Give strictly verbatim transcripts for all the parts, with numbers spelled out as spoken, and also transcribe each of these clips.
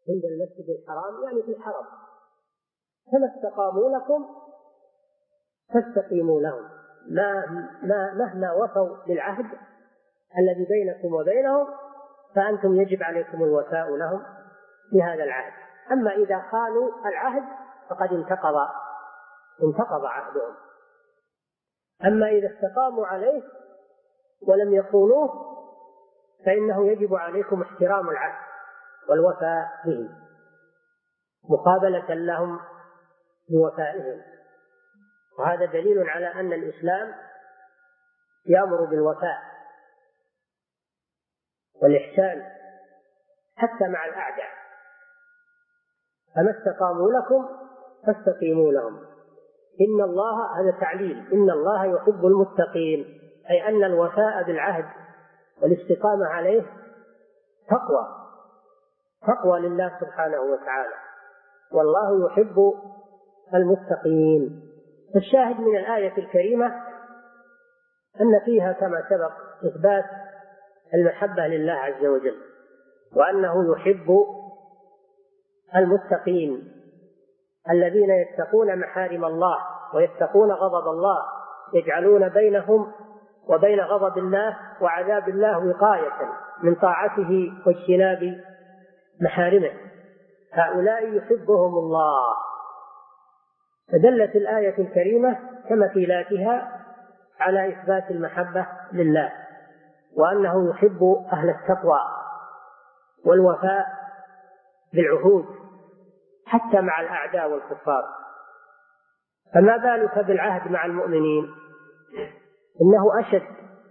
عند المسجد الحرام يعني في الحرم، فما استقاموا لكم فاستقيموا لهم، ما ما مهما وفوا بالعهد الذي بينكم وبينهم فأنتم يجب عليكم الوفاء لهم بهذا العهد. أما إذا خانوا العهد فقد انتقض انتقض عهدهم. أما إذا استقاموا عليه ولم يخونوه فإنه يجب عليكم احترام العهد والوفاء به مقابلة لهم بوفائهم. وهذا دليل على أن الإسلام يأمر بالوفاء والإحسان حتى مع الأعداء. فما استقاموا لكم فاستقيموا لهم. إن الله، هذا تعليل، إن الله يحب المتقين، أي أن الوفاء بالعهد والاستقامة عليه تقوى تقوى لله سبحانه وتعالى، والله يحب المتقين. الشاهد من الآية الكريمة أن فيها كما سبق إثبات المحبة لله عز وجل، وأنه يحب المتقين الذين يتقون محارم الله ويتقون غضب الله، يجعلون بينهم وبين غضب الله وعذاب الله وقاية من طاعته واجتناب محارمه، هؤلاء يحبهم الله. فدلت الآية الكريمة كمثيلاتها على إثبات المحبة لله، وأنه يحب أهل التقوى والوفاء بالعهود حتى مع الأعداء والكفار. فما بالك بالعهد مع المؤمنين؟ إنه أشد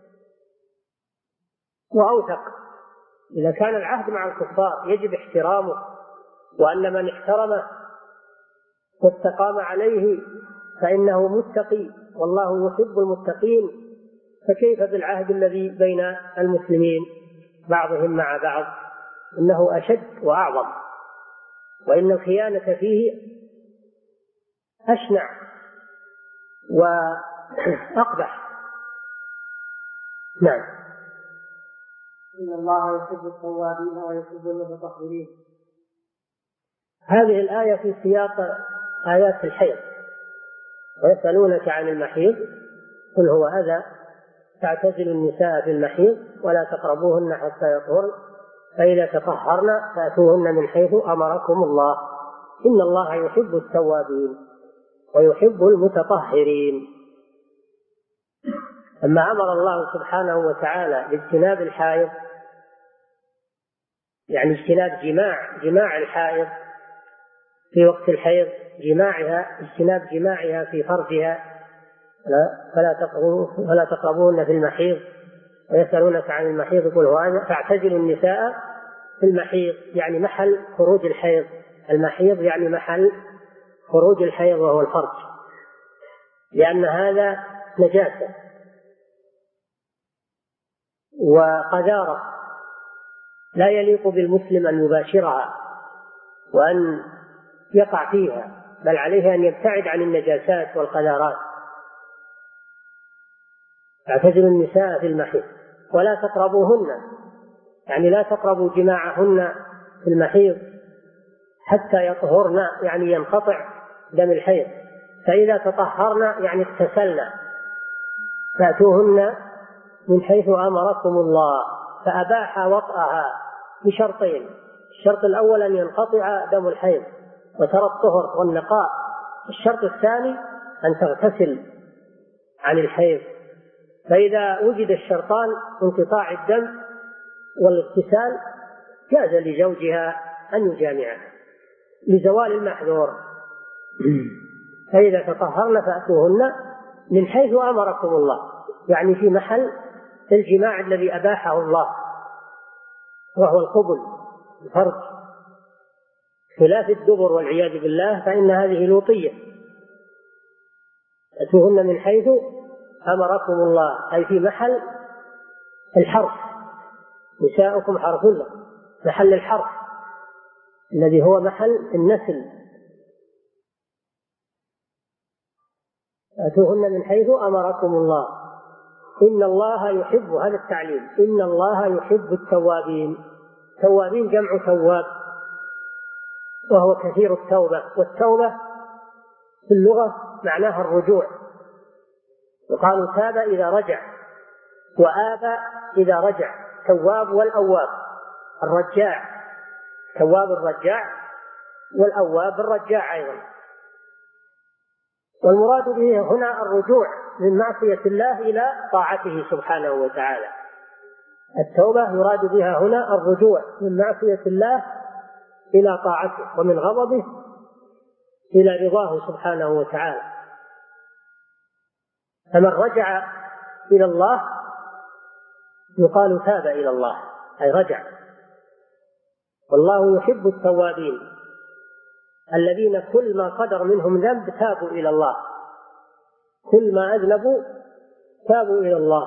وأوثق. إذا كان العهد مع الكفار يجب احترامه، وأن من احترمه واستقام عليه فإنه متقي، والله يحب المتقين، فكيف بالعهد الذي بين المسلمين بعضهم مع بعض؟ إنه أشد وأعظم، وإن الخيانة فيه أشنع وأقبح. نعم. إن الله يحب التوابين ويحب المتطهرين. هذه الآية في سياق آيات الحيض. ويسألونك عن المحيض قل هو أذى فاعتزلوا النساء في المحيض ولا تقربوهن حتى يطهرن فإذا تطهرن فأتوهن من حيث أمركم الله إن الله يحب التوابين ويحب المتطهرين. أما أمر الله سبحانه وتعالى باجتناب الحائض، يعني اجتناب جماع جماع الحائض في وقت الحيض، جماعها اجتناب جماعها في فرجها، فلا تقربوهن في المحيض. ويسألونك عن المحيض يقول هو أذى فاعتزلوا النساء في المحيض، يعني محل خروج الحيض. المحيض يعني محل خروج الحيض وهو الفرج، لأن هذا نجاسة وقذارة لا يليق بالمسلم أن يباشرها وأن يقع فيها، بل عليه أن يبتعد عن النجاسات والقذارات. اعتزلوا النساء في المحيض ولا تقربوهن، يعني لا تقربوا جماعهن في المحيض حتى يطهرن، يعني ينقطع دم الحيض. فإذا تطهرن يعني اغتسلن فأتوهن من حيث أمركم الله. فأباح وطئها بشرطين: الشرط الأول أن ينقطع دم الحيض وترى الطهر والنقاء، الشرط الثاني أن تغتسل عن الحيض. فإذا وجد الشرطان انقطاع الدم والاغتسال جاز لزوجها أن يجامعها لزوال المحذور. فإذا تطهرن فأتوهن من حيث أمركم الله، يعني في محل الجماع الذي أباحه الله وهو القبل الفرج، خلاف الدبر والعياذ بالله فإن هذه لوطية. أتوهن من حيث أمركم الله أي في محل الحرف، نساؤكم حرث لكم، محل الحرف الذي هو محل النسل. أتوهن من حيث أمركم الله إن الله يحب، هذا التعليم، إن الله يحب التوابين. توابين جمع تواب، وهو كثير التوبة. والتوبة في اللغة معناها الرجوع، وقالوا تاب إذا رجع، وآب إذا رجع، تواب والأواب الرجاع، تواب الرجاع والأواب الرجاع أيضا. والمراد به هنا الرجوع من معصية الله إلى طاعته سبحانه وتعالى. التوبة يراد بها هنا الرجوع من معصية الله إلى طاعته، ومن غضبه إلى رضاه سبحانه وتعالى. فمن رجع إلى الله يقال تاب إلى الله، أي رجع. والله يحب التوابين الذين كل ما قدر منهم ذنب تابوا إلى الله، كل ما أذنبوا تابوا إلى الله.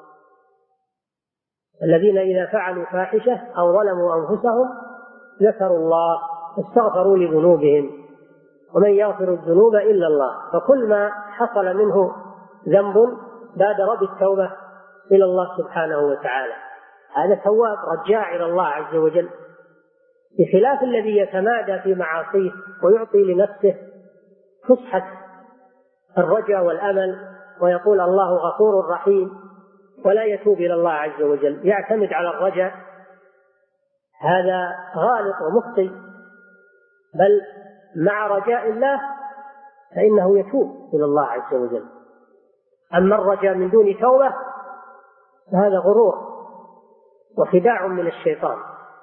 الذين إذا فعلوا فاحشة أو ظلموا أنفسهم ذكروا الله استغفروا لذنوبهم، ومن يغفر الذنوب إلا الله. فكل ما حصل منه ذنب بادر بالتوبة إلى الله سبحانه وتعالى، هذا تواب رجاع إلى الله عز وجل، بخلاف الذي يتمادى في معاصيه ويعطي لنفسه فسحة الرجاء والأمل ويقول الله غفور رحيم ولا يتوب إلى الله عز وجل، يعتمد على الرجاء. هذا غالط ومخطئ، بل مع رجاء الله فإنه يتوب إلى الله عز وجل. أما الرجاء من دون توبة فهذا غرور وخداع من الشيطان.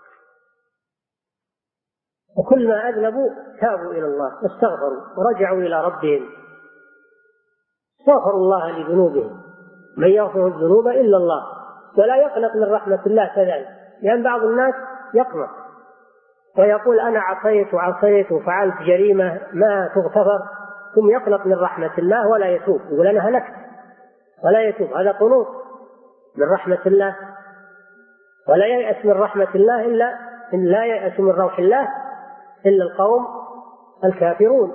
وكل ما أذنبوا تابوا إلى الله واستغفروا ورجعوا إلى ربهم، استغفروا الله لذنوبهم، من يغفر الذنوب إلا الله، ولا يقنط من رحمة الله كذلك. لأن بعض الناس يقنط ويقول أنا عصيت وعصيت وفعلت جريمة ما تغتفر، ثم يقنط من رحمة الله ولا يتوب، يقول أنا هلكت ولا يتوب. هذا قنوط من رحمة الله. ولا ييأس من رحمة الله إلا إن لا ييأس من روح الله إلا القوم الكافرون.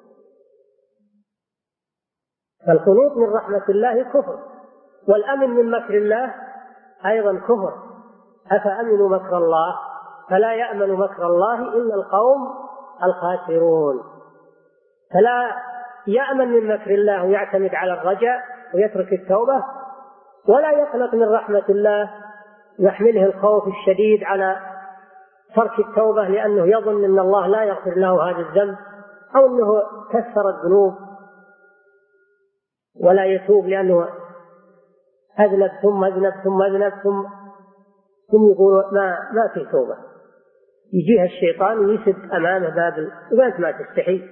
فالقنوط من رحمة الله كفر، والأمن من مكر الله أيضا كفر. أفأمنوا مكر الله فلا يأمن مكر الله إلا القوم الخاسرون. فلا يأمن من مكر الله ويعتمد على الرجاء ويترك التوبة، ولا يقلق من رحمة الله يحمله الخوف الشديد على ترك التوبة لأنه يظن أن الله لا يغفر له هذا الذنب، أو أنه كثر الذنوب ولا يتوب لأنه أذنب ثم أذنب ثم أذنب ثم ثم يقول ما ما في توبة. يجيها الشيطان ويسد أمامه باب، وأنت ما تستحي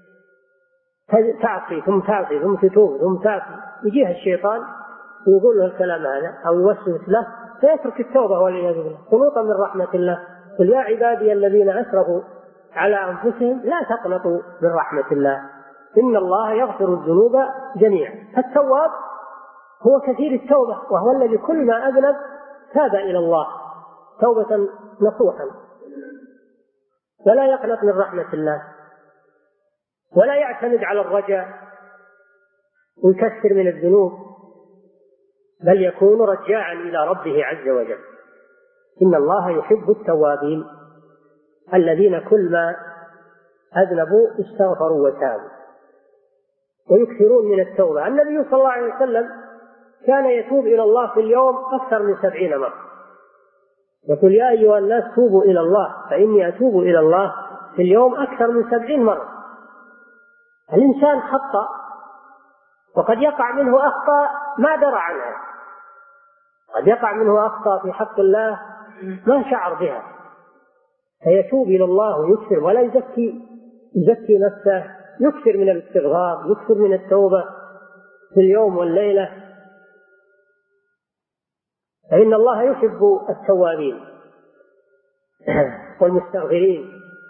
تعصي ثم تعصي ثم تتوب ثم تعصي. يجيها الشيطان ويقول له الكلام هذا أو يوسوس له فيترك التوبة والعياذ بالله قنوطا من رحمة الله. قل يا عبادي الذين أسرفوا على أنفسهم لا تقنطوا من رحمة الله إن الله يغفر الذنوب جميعا. التواب هو كثير التوبة، وهو الذي كل ما أذنب تاب إلى الله توبة نصوحا، ولا يقنط من رحمة الله، ولا يعتمد على الرجاء ويكثر من الذنوب، بل يكون رجاعا إلى ربه عز وجل. إن الله يحب التوابين الذين كل ما أذنبوا استغفروا وتابوا ويكثرون من التوبة. النبي صلى الله عليه وسلم كان يتوب إلى الله في اليوم أكثر من سبعين مرة، يقول يا أيها الناس توبوا إلى الله فإني أتوب إلى الله في اليوم أكثر من سبعين مرة. الإنسان خطأ وقد يقع منه أخطاء ما درى عنها، قد يقع منه أخطاء في حق الله ما شعر بها، فيتوب إلى الله ويكثر ولا يزكي يزكي نفسه، يكثر من الاستغفار يكثر من التوبة في اليوم والليلة، فإن الله يحب التوابين والمستغفرين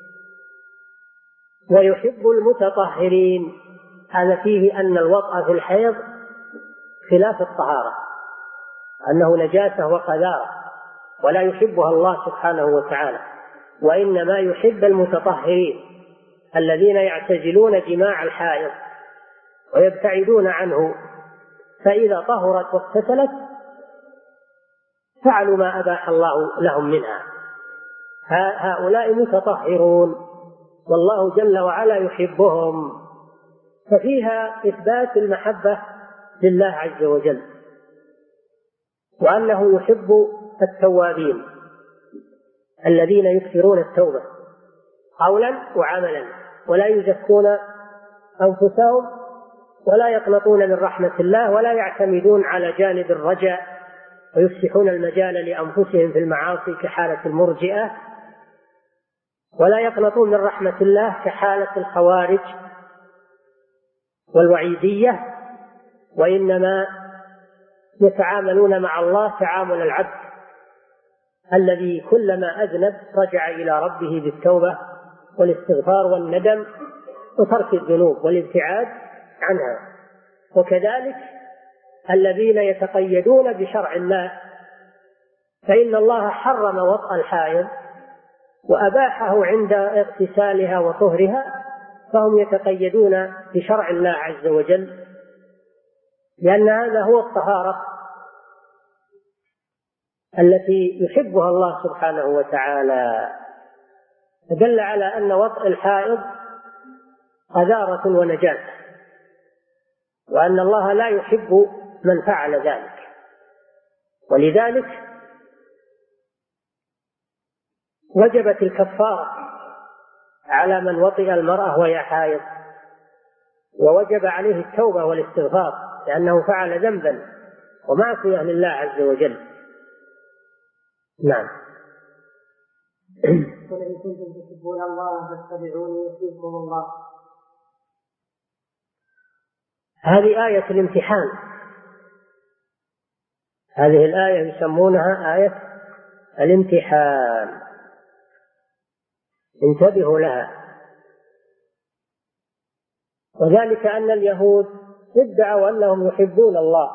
ويحب المتطهرين. هذا فيه أن الوطأ في الحيض خلاف الطهارة، أنه نجاسة وقذارة ولا يحبها الله سبحانه وتعالى، وإنما يحب المتطهرين الذين يعتزلون جماع الحائض ويبتعدون عنه، فإذا طهرت واغتسلت فعلوا ما أباح الله لهم منها. هؤلاء متطهرون والله جل وعلا يحبهم، ففيها إثبات المحبة لله عز وجل، وأنه يحب التوابين الذين يكثرون التوبة قولا وعملا، ولا يزكون أنفسهم ولا يقنطون من رحمة الله، ولا يعتمدون على جانب الرجاء ويفسحون المجال لأنفسهم في المعاصي كحالة المرجئة، ولا يقنطون من رحمة الله كحالة الخوارج والوعيدية، وإنما يتعاملون مع الله تعامل العبد الذي كلما أذنب رجع إلى ربه بالتوبة والاستغفار والندم وترك الذنوب والابتعاد عنها. وكذلك الذين يتقيدون بشرع الله، فإن الله حرم وطأ الحائض وأباحه عند اغتسالها وطهرها، فهم يتقيدون بشرع الله عز وجل، لأن هذا هو الطهارة التي يحبها الله سبحانه وتعالى. فدل على أن وطأ الحائض قذارة ونجاسة، وأن الله لا يحب من فعل ذلك، ولذلك وجبت الكفارة على من وطئ المرأة وهي حائض، ووجب عليه التوبة والاستغفار لأنه فعل ذنبا ومعصية لله عز وجل. نعم. قل إن كنتم تحبون الله فاتبعوني يحببكم الله. هذه آية الامتحان، هذه الآية يسمونها آية الامتحان، انتبهوا لها. وذلك أن اليهود ادعوا أنهم يحبون الله،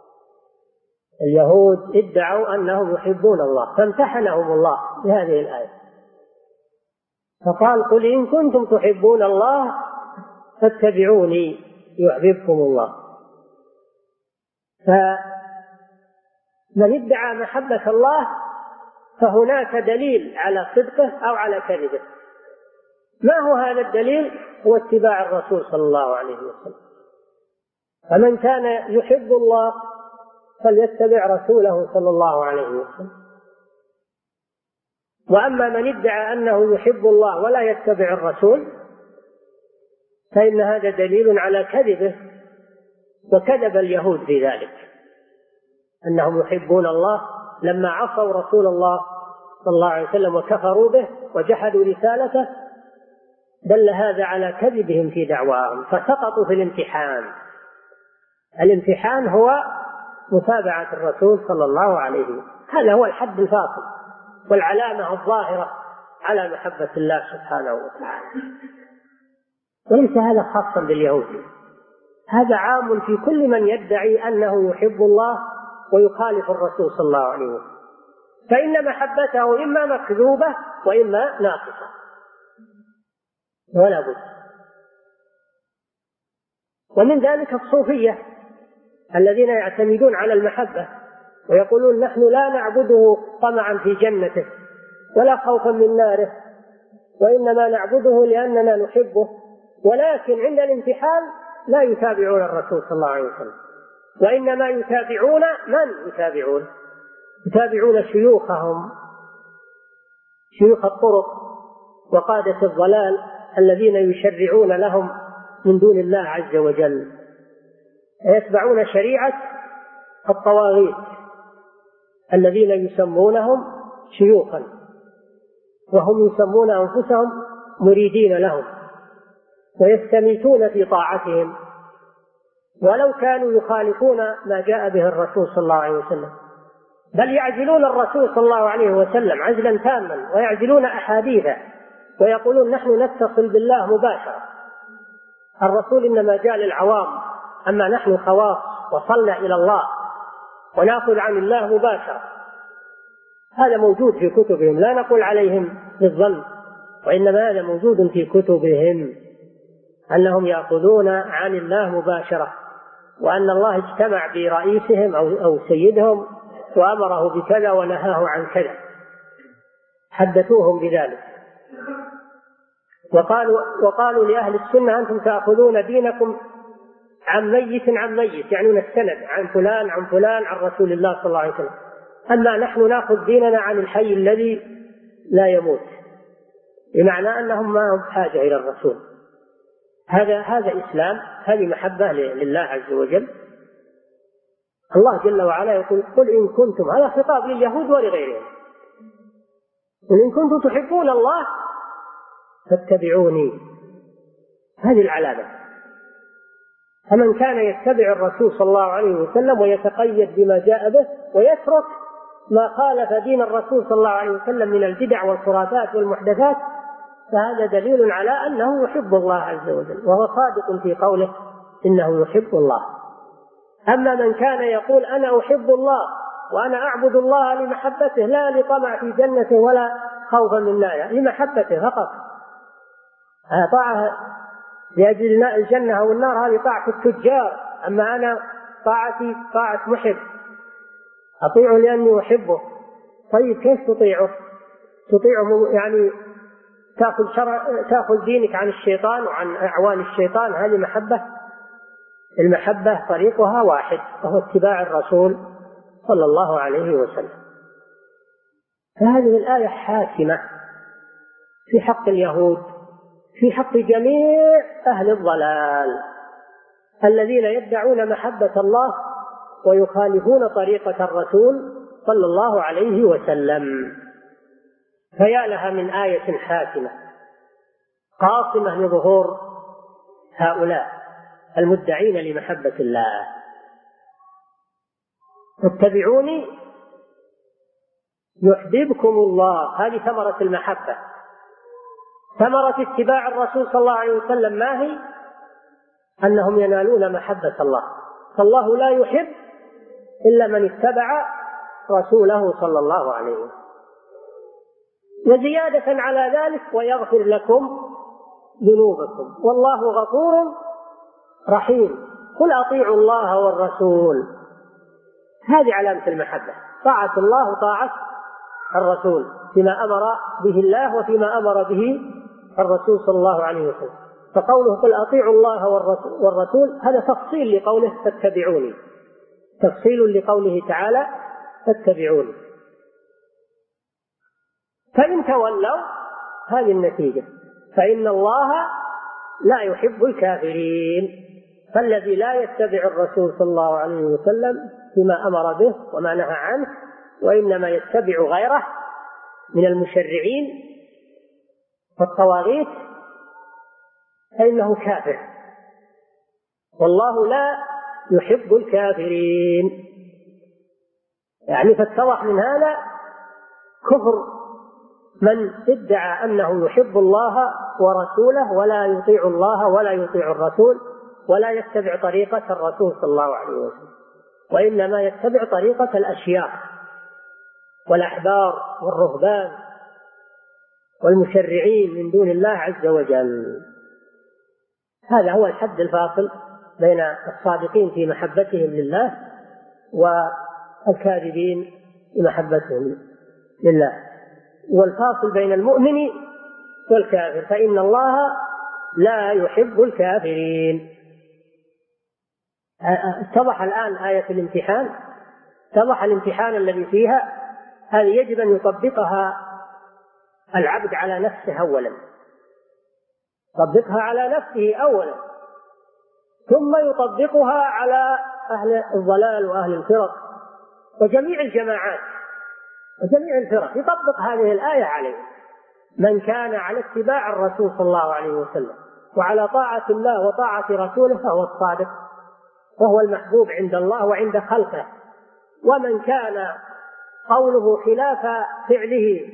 اليهود ادعوا أنهم يحبون الله، فامتحنهم الله بهذه الآية، فقال قل إن كنتم تحبون الله فاتبعوني يحببكم الله. فمن ادعى محبة الله فهناك دليل على صدقه أو على كذبه. ما هو هذا الدليل؟ هو اتباع الرسول صلى الله عليه وسلم. فمن كان يحب الله فليتبع رسوله صلى الله عليه وسلم. وأما من ادعى أنه يحب الله ولا يتبع الرسول فإن هذا دليل على كذبه، وكذب اليهود في ذلك أنهم يحبون الله لما عصوا رسول الله صلى الله عليه وسلم وكفروا به وجحدوا رسالته، دل هذا على كذبهم في دعواهم، فسقطوا في الامتحان. الامتحان هو متابعة الرسول صلى الله عليه وسلم، هذا هو الحد الفاصل والعلامة الظاهرة على محبة الله سبحانه وتعالى. وليس هذا خاصا باليهود، هذا عام في كل من يدعي أنه يحب الله ويخالف الرسول صلى الله عليه وسلم، فإن محبته إما مكذوبة وإما ناقصة ولا بد. ومن ذلك الصوفية الذين يعتمدون على المحبة ويقولون نحن لا نعبده طمعا في جنته ولا خوفا من ناره، وإنما نعبده لأننا نحبه، ولكن عند الامتحان لا يتابعون الرسول صلى الله عليه وسلم، وإنما يتابعون من يتابعون؟ يتابعون شيوخهم، شيوخ الطرق وقادة الضلال الذين يشرعون لهم من دون الله عز وجل، يتبعون شريعة الطواغيت الذين يسمونهم شيوخا وهم يسمون أنفسهم مريدين لهم، ويستميتون في طاعتهم ولو كانوا يخالفون ما جاء به الرسول صلى الله عليه وسلم، بل يعزلون الرسول صلى الله عليه وسلم عزلا تاما ويعزلون أحاديثه ويقولون نحن نتصل بالله مباشرة، الرسول إنما جاء للعوام، أما نحن خواص وصلنا إلى الله ونأخذ عن الله مباشرة. هذا موجود في كتبهم، لا نقول عليهم بالظن، وإنما هذا موجود في كتبهم أنهم يأخذون عن الله مباشرة، وأن الله اجتمع برئيسهم أو, أو سيدهم وأمره بكذا ونهاه عن كذا، حدثوهم بذلك. وقالوا, وقالوا لأهل السنة أنتم تأخذون دينكم عن ميت عن ميت، يعني السند عن فلان عن فلان عن رسول الله صلى الله عليه وسلم، أما نحن نأخذ ديننا عن الحي الذي لا يموت، بمعنى أنهم ما هم بحاجة إلى الرسول. هذا هذا إسلام، هذه محبة لله عز وجل. الله جل وعلا يقول قل إن كنتم، هذا خطاب لليهود ولغيرهم، قل إن كنتم تحبون الله فاتبعوني، هذه العلامة. فمن كان يتبع الرسول صلى الله عليه وسلم ويتقيد بما جاء به ويترك ما خالف دين الرسول صلى الله عليه وسلم من البدع والخرافات والمحدثات، فهذا دليل على أنه يحب الله عز وجل، وهو صادق في قوله إنه يحب الله. أما من كان يقول أنا أحب الله وأنا أعبد الله لمحبته لا لطمع في جنته ولا خوفا من ناره، لمحبته فقط، طاعة لأجل الجنة أو النار، هذه طاعة التجار. أما أنا طاعتي طاعة محب، أطيعه لأني أحبه. طيب كيف تطيعه؟ تطيعه يعني تأخذ, شرع تأخذ دينك عن الشيطان وعن أعوان الشيطان، هذه محبة؟ المحبة طريقها واحد، وهو اتباع الرسول صلى الله عليه وسلم. فهذه الآية حاسمة في حق اليهود، في حق جميع أهل الضلال الذين يدعون محبة الله ويخالفون طريقة الرسول صلى الله عليه وسلم. فيا لها من آية حاسمة قاصمة لظهور هؤلاء المدعين لمحبة الله. اتبعوني يحببكم الله، هذه ثمرة المحبة. ثمرة اتباع الرسول صلى الله عليه وسلم ما هي؟ أنهم ينالون محبة الله، فالله لا يحب إلا من اتبع رسوله صلى الله عليه وسلم. وزيادة على ذلك ويغفر لكم ذنوبكم والله غفور رحيم. قل أطيعوا الله والرسول، هذه علامة المحبة، طاعة الله وطاعة الرسول فيما أمر به الله وفيما أمر به الرسول صلى الله عليه وسلم. فقوله قل أطيعوا الله والرسول هذا تفصيل لقوله فاتبعوني، تفصيل لقوله تعالى فاتبعوني. فإن تولوا هذه النتيجة، فإن الله لا يحب الكافرين. فالذي لا يتبع الرسول صلى الله عليه وسلم فيما أمر به وما نهى عنه، وإنما يتبع غيره من المشرعين والطواغيت، فإنه كافر، والله لا يحب الكافرين. يعني فاتضح من هذا كفر من ادعى أنه يحب الله ورسوله ولا يطيع الله ولا يطيع الرسول ولا يتبع طريقة الرسول صلى الله عليه وسلم، وإنما يتبع طريقة الأشياخ والأحبار والرهبان والمشرعين من دون الله عز وجل. هذا هو الحد الفاصل بين الصادقين في محبتهم لله والكاذبين في محبتهم لله، والفاصل بين المؤمن والكافر، فإن الله لا يحب الكافرين. اتضح الآن آية الامتحان، اتضح الامتحان الذي فيها، هذه يجب أن يطبقها العبد على نفسه أولا، يطبقها على نفسه أولا، ثم يطبقها على أهل الضلال وأهل الفرق وجميع الجماعات وجميع الفرق، يطبق هذه الآية عليه. من كان على اتباع الرسول صلى الله عليه وسلم وعلى طاعة الله وطاعة رسوله فهو الصادق وهو المحبوب عند الله وعند خلقه. ومن كان قوله خلاف فعله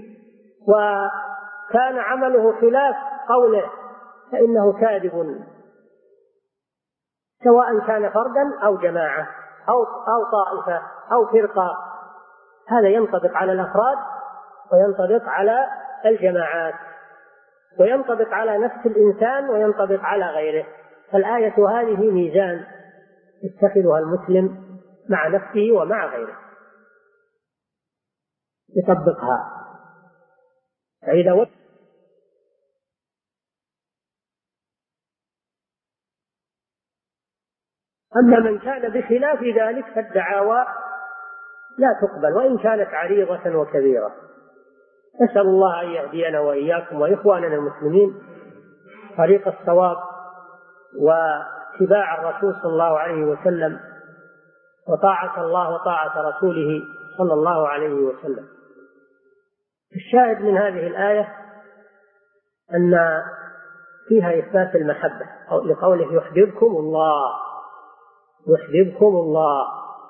وكان عمله خلاف قوله فإنه كاذب، سواء كان فردا أو جماعة أو أو طائفة أو فرقة. هذا ينطبق على الأفراد وينطبق على الجماعات وينطبق على نفس الإنسان وينطبق على غيره. فالآية هذه ميزان يتخذها المسلم مع نفسه ومع غيره، يطبقها. فإذا أما من كان بخلاف ذلك فالدعاوى لا تقبل وإن كانت عريضة وكبيرة. نسأل الله أن يهدينا وإياكم وإخواننا المسلمين طريق الصواب واتباع الرسول صلى الله عليه وسلم وطاعة الله وطاعة رسوله صلى الله عليه وسلم. الشاهد من هذه الآية أن فيها إثبات المحبة لقوله يحببكم الله، يحببكم الله،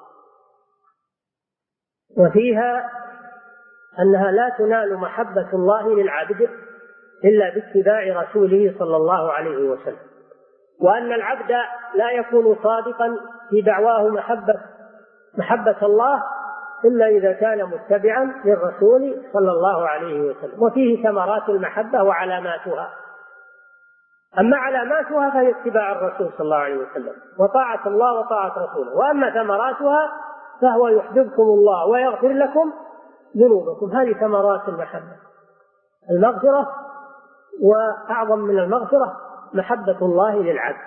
وفيها أنها لا تنال محبة الله للعبد إلا باتباع رسوله صلى الله عليه وسلم، وأن العبد لا يكون صادقا في دعواه محبة محبة الله إلا إذا كان متبعا للرسول صلى الله عليه وسلم. وفيه ثمرات المحبة وعلاماتها. أما علاماتها فهي اتباع الرسول صلى الله عليه وسلم وطاعة الله وطاعة رسوله، وأما ثمراتها فهو يحببكم الله ويغفر لكم ذنوبكم. هذه ثمرات المحبة، المغفرة، وأعظم من المغفرة محبة الله للعبد،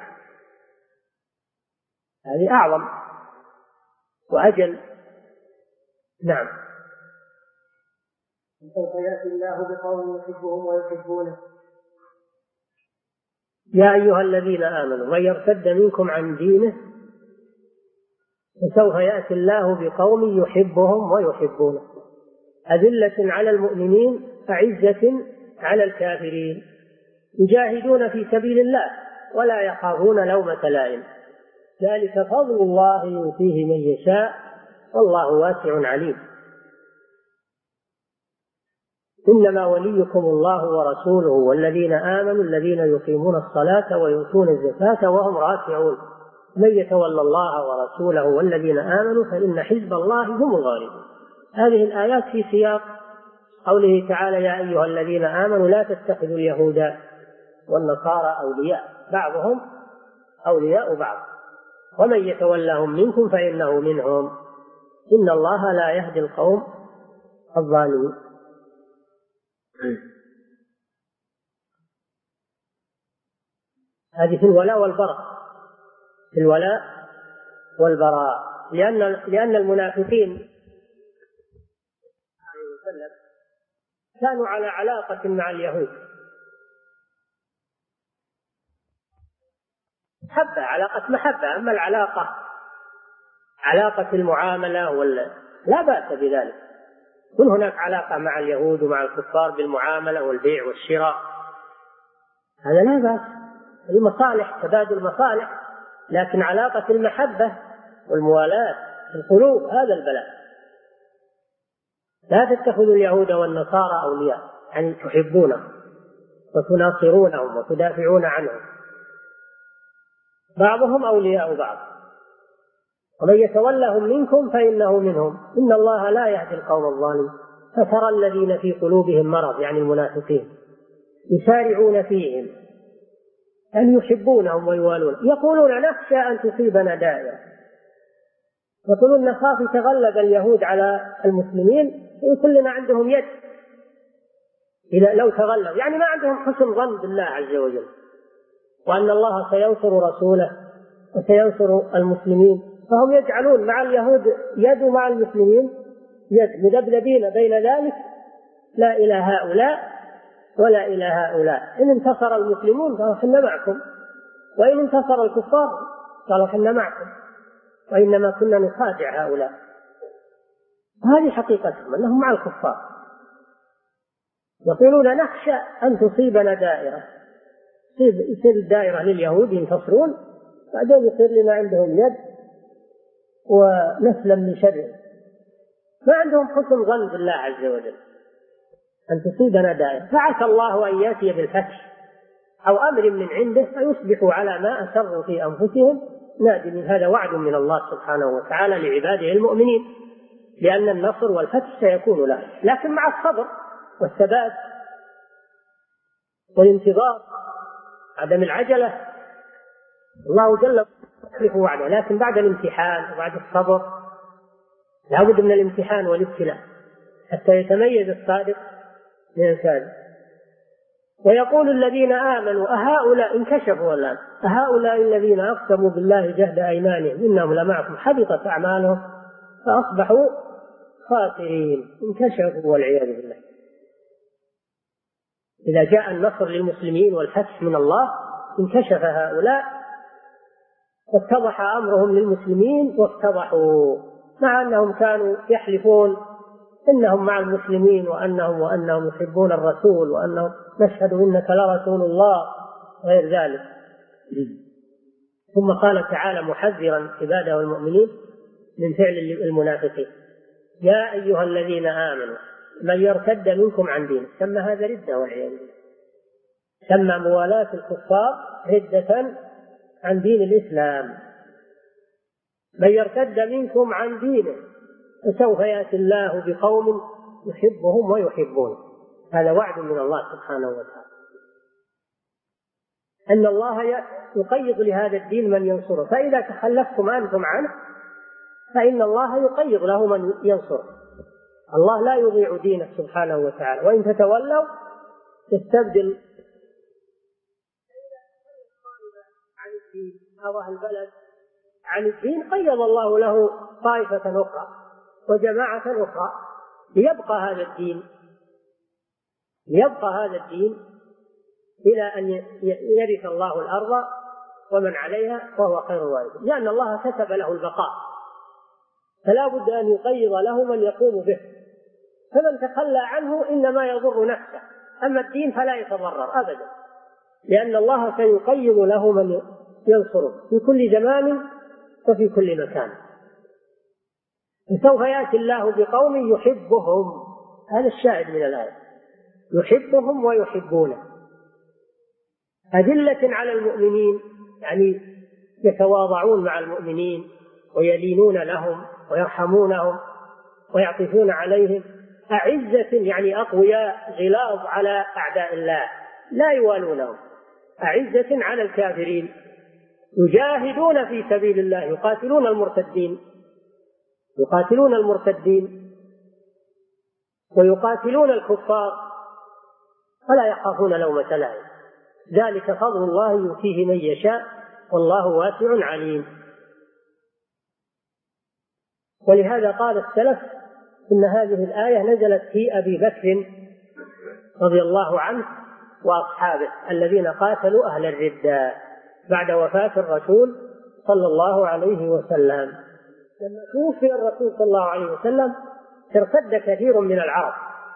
هذه أعظم وأجل. نعم. سوف يأتي الله بقوم يحبهم ويحبونه. يا أيها الذين آمنوا من يرتد منكم عن دينه فسوف يأتي الله بقوم يحبهم ويحبونه أذلة على المؤمنين أعزة على الكافرين يجاهدون في سبيل الله ولا يخافون لومة لائم ذلك فضل الله يؤتيه من يشاء والله واسع عليم. إنما وليكم الله ورسوله والذين آمنوا الذين يقيمون الصلاة ويؤتون الزكاة وهم راكعون من يتولى الله ورسوله والذين آمنوا فإن حزب الله هم الغالبون. هذه الآيات في سياق قوله تعالى يا أيها الذين آمنوا لا تتخذوا اليهود والنصارى أولياء بعضهم أولياء بعض ومن يتولهم منكم فإنه منهم إن الله لا يهدي القوم الظالمين. هذه في الولاء والبراء، في الولاء والبراء، لأن لأن المنافقين كانوا على علاقة مع اليهود، محبة، علاقة محبة. أما العلاقة علاقة المعاملة ولا لا بأس بذلك، كن هناك علاقة مع اليهود ومع الكفار بالمعاملة والبيع والشراء، هذا لا بأس، المصالح تبادل مصالح. لكن علاقة المحبة والموالاة في القلوب هذا البلاء. لا تتخذوا اليهود والنصارى أولياء يعني تحبونهم وتناصرونهم وتدافعون عنهم بعضهم أولياء بعض ومن يتولهم منكم فإنه منهم إن الله لا يهدي القوم الظالمين. فترى الذين في قلوبهم مرض يعني المنافقين يسارعون فيهم أن يحبونهم ويوالون يقولون نخشى أن تصيبنا دائرة، يقولون نخاف يتغلب اليهود على المسلمين وكلنا عندهم يد إذا لو تغلب، يعني ما عندهم حسن ظن بالله عز وجل وأن الله سينصر رسوله وسينصر المسلمين، فهم يجعلون مع اليهود يد ومع المسلمين يد مذبذبين بين ذلك، لا إلى هؤلاء ولا إلى هؤلاء. إن انتصر المسلمون قالوا حنا معكم، وإن انتصر الكفار قالوا حنا معكم، وإنما كنا نخادع هؤلاء. هذه حقيقتهم أنهم مع الكفار، يقولون نخشى أن تصيبنا دائرة، يصير الدائرة لليهود ينتصرون بعدين يصير لنا عندهم يد ونسلم من شرهم. ما عندهم حسن ظن بالله عز وجل أن تصيبنا دائرة. فعسى الله أن يأتي بالفتح أو أمر من عنده فيصبحوا على ما أسروا في أنفسهم نادمين. هذا وعد من الله سبحانه وتعالى لعباده المؤمنين لأن النصر والفتح سيكون له، لكن مع الصبر والثبات والانتظار عدم العجلة. الله جل يخلف وعده، لكن بعد الامتحان وبعد الصبر لا بد من الامتحان والابتلاء حتى يتميز الصادق من الكاذب. ويقول الذين آمنوا أهؤلاء انكشفوا الآن أهؤلاء الذين أقسموا بالله جهد أيمانهم إنهم لمعكم حبطت أعمالهم فأصبحوا خاسرين انكشفوا والعياذ بالله. إذا جاء النصر للمسلمين والفتح من الله انكشف هؤلاء واتضح أمرهم للمسلمين وافتضحوا، مع أنهم كانوا يحلفون إنهم مع المسلمين وأنهم وأنهم يحبون الرسول وأنهم نشهد إنك لرسول الله غير ذلك. ثم قال تعالى محذرا عباده المؤمنين من فعل المنافقين: يا أيها الذين آمنوا من يرتد منكم عن دينه. سمى هذا ردة والعياذ بالله، سمى موالاة الكفار ردة عن دين الإسلام. من يرتد منكم عن دينه فسوف يأتي الله بقوم يحبهم ويحبونه. هذا وعد من الله سبحانه وتعالى أن الله يقيض لهذا الدين من ينصره، فإذا تخلفتم أنتم عنه فإن الله يقيض له من ينصره. الله لا يضيع دينه سبحانه وتعالى، وإن تتولوا تستبدل عن الدين أو أهل البلد عن الدين قيض الله له طائفة أخرى وجماعة أخرى ليبقى هذا الدين يبقى هذا الدين إلى أن يرث الله الأرض ومن عليها وهو خير الوارث، لأن الله كتب له البقاء، فلا بد أن يقيض له من يقوم به. فمن تخلى عنه إنما يضر نفسه، أما الدين فلا يتضرر أبدا، لأن الله سيقيض له من ينصره في كل زمان وفي كل مكان. وسوف يأتي الله بقوم يحبهم، هذا الشاهد من الآية، يحبهم ويحبونه، أذلة على المؤمنين، يعني يتواضعون مع المؤمنين ويلينون لهم ويرحمونهم ويعطفون عليهم، أعزة يعني أقوياء غلاظ على أعداء الله لا يوالونهم، أعزة على الكافرين، يجاهدون في سبيل الله، يقاتلون المرتدين يقاتلون المرتدين ويقاتلون الكفار ولا يخافون لومة لائم، ذلك فضل الله يؤتيه من يشاء والله واسع عليم. ولهذا قال السلف إن هذه الآية نزلت في أبي بكر رضي الله عنه وأصحابه الذين قاتلوا أهل الردة بعد وفاة الرسول صلى الله عليه وسلم. لما توفي الرسول صلى الله عليه وسلم ارتد كثير من العرب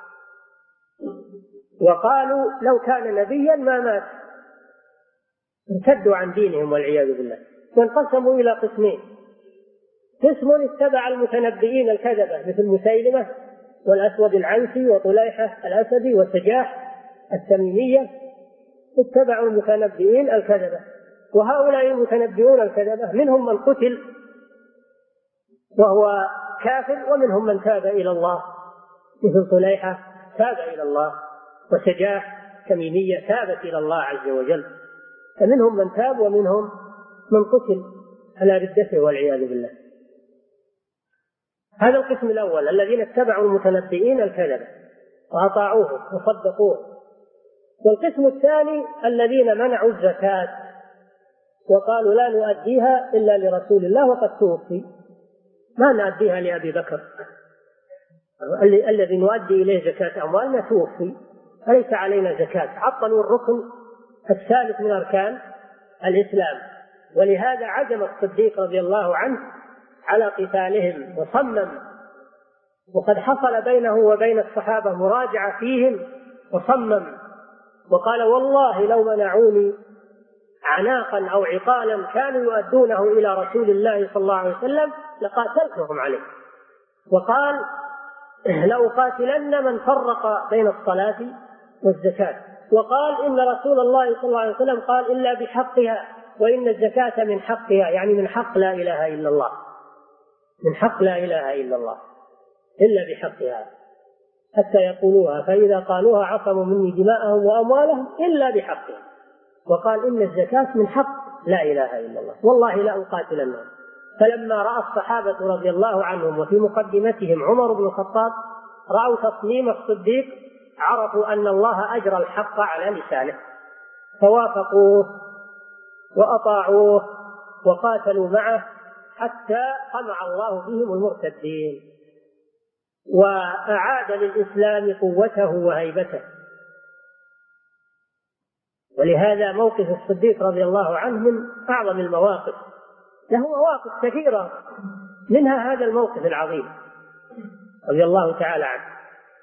وقالوا لو كان نبيا ما مات، ارتدوا عن دينهم والعياذ بالله، وانقسموا إلى قسمين: قسم اتبع المتنبئين الكذبة مثل مسيلمة والأسود العنسي وطليحة الأسدي وسجاح التميمية، اتبعوا المتنبئين الكذبة، وهؤلاء المتنبئون الكذبة منهم من قتل وهو كافر، ومنهم من تاب إلى الله مثل طليحة تاب إلى الله، وسجاح تميمية تابت إلى الله عز وجل، فمنهم من تاب ومنهم من قتل على ردته والعياذ بالله. هذا القسم الأول الذين اتبعوا المتنبئين الكذبة وأطاعوه وصدقوه. والقسم الثاني الذين منعوا الزكاة وقالوا لا نؤديها إلا لرسول الله وقد توفي، ما نؤديها لأبي بكر الذي نؤدي إليه زكاة أموالنا توفي فليس علينا زكاة، عطلوا الركن الثالث من أركان الإسلام. ولهذا عزم الصديق رضي الله عنه على قتالهم وصمم، وقد حصل بينه وبين الصحابة مراجعة فيهم، وصمم وقال والله لو منعوني عناقا أو عقالا كانوا يؤدونه إلى رسول الله صلى الله عليه وسلم لقاتلتهم عليه. وقال لأقاتلن من فرق بين الصلاة والزكاة. وقال إن رسول الله صلى الله عليه وسلم قال إلا بحقها، وإن الزكاة من حقها، يعني من حق لا إله إلا الله، من حق لا إله إلا الله إلا بحقها حتى يقولوها، فإذا قالوها عصموا مني دماءهم وأموالهم إلا بحقها. وقال إن الزكاة من حق لا إله إلا الله والله لا أقاتلنهم. فلما رأى الصحابة رضي الله عنهم وفي مقدمتهم عمر بن الخطاب رأوا تصميم الصديق عرفوا أن الله أجرى الحق على لسانه فوافقوه وأطاعوه وقاتلوا معه حتى قمع الله بهم المرتدين وأعاد للإسلام قوته وهيبته. ولهذا موقف الصديق رضي الله عنه من أعظم المواقف، له مواقف كثيرة منها هذا الموقف العظيم رضي الله تعالى عنه.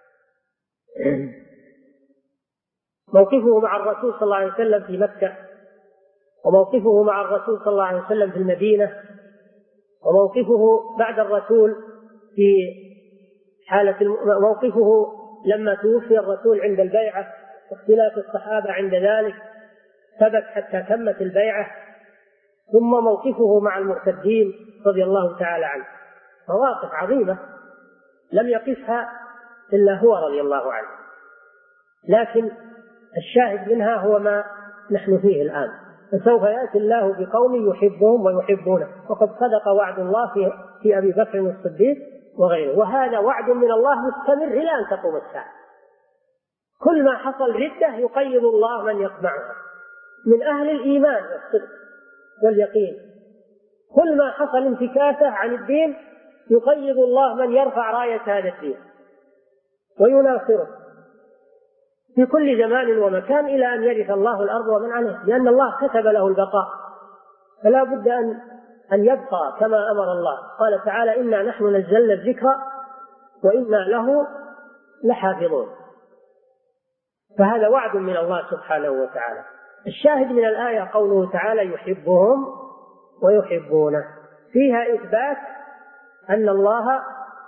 موقفه مع الرسول صلى الله عليه وسلم في مكة، وموقفه مع الرسول صلى الله عليه وسلم في المدينة، وموقفه بعد الرسول في حالة موقفه لما توفي الرسول عند البيعة، واختلاف الصحابة عند ذلك ثبت حتى تمت البيعة، ثم موقفه مع المرتدين رضي الله تعالى عنه. مواقف عظيمة لم يقفها إلا هو رضي الله عنه، لكن الشاهد منها هو ما نحن فيه الآن. فسوف يأتي الله بقوم يحبهم ويحبونه، وقد صدق وعد الله في, في أبي بكر الصديق وغيره، وهذا وعد من الله مستمر إلى أن تقوم الساعة. كل ما حصل ردة يقيض الله من يقمعها من أهل الإيمان والصدق واليقين، كل ما حصل انتكاسة عن الدين يقيض الله من يرفع راية هذا الدين ويناصره في كل زمان ومكان إلى أن يرث الله الأرض ومن عليها، لأن الله كتب له البقاء، فلا بد أن أن يبقى كما أمر الله. قال تعالى: إنا نحن نزلنا الذكر وإنا له لحافظون. فهذا وعد من الله سبحانه وتعالى. الشاهد من الآية قوله تعالى: يحبهم ويحبونه، فيها إثبات أن الله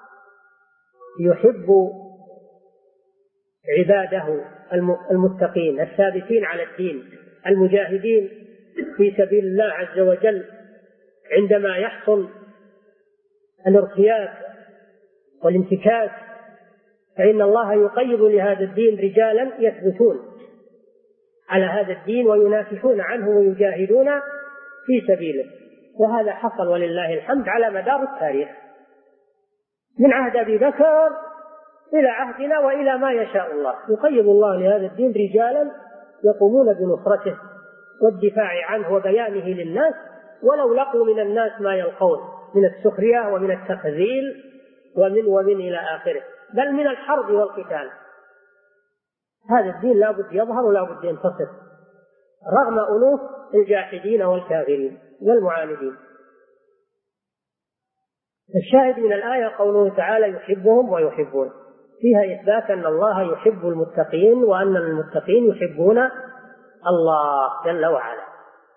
يحب عباده المتقين الثابتين على الدين المجاهدين في سبيل الله عز وجل. عندما يحصل الارتياب والانتكاس فإن الله يقيض لهذا الدين رجالا يثبتون على هذا الدين وينافحون عنه ويجاهدون في سبيله، وهذا حصل ولله الحمد على مدار التاريخ من عهد أبي بكر إلى عهدنا وإلى ما يشاء الله. يقيض الله لهذا الدين رجالا يقومون بنصرته والدفاع عنه وبيانه للناس، ولو لقوا من الناس ما يلقون من السخرية ومن التخذيل ومن ومن إلى آخره، بل من الحرب والقتال. هذا الدين لا بد يظهر ولا بد ينتصر رغم أنوف الجاحدين والكافرين والمعاندين. الشاهد من الآية قوله تعالى: يحبهم ويحبون، فيها إثبات أن الله يحب المتقين وأن المتقين يحبون الله جل وعلا،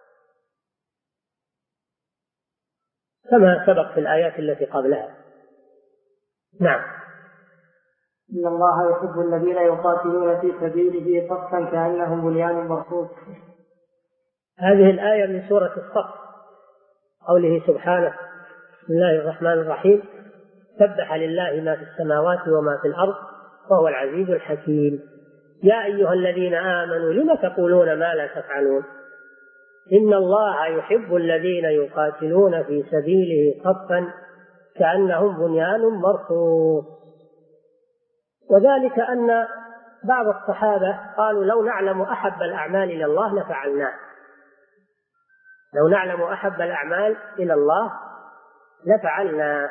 كما سبق في الآيات التي قبلها. نعم. إن الله يحب الذين يقاتلون في سبيله صفا كأنهم بنيان مرصوص. هذه الآية من سورة الصف، قوله سبحانه: بسم الله الرحمن الرحيم، سبح لله ما في السماوات وما في الأرض وهو العزيز الحكيم. يا أيها الذين آمنوا لم تقولون ما لا تفعلون إن الله يحب الذين يقاتلون في سبيله صفا كأنهم بنيان مرصوص. وذلك أن بعض الصحابة قالوا: لو نعلم أحب الأعمال إلى الله لفعلناه، لو نعلم أحب الأعمال إلى الله لفعلنا.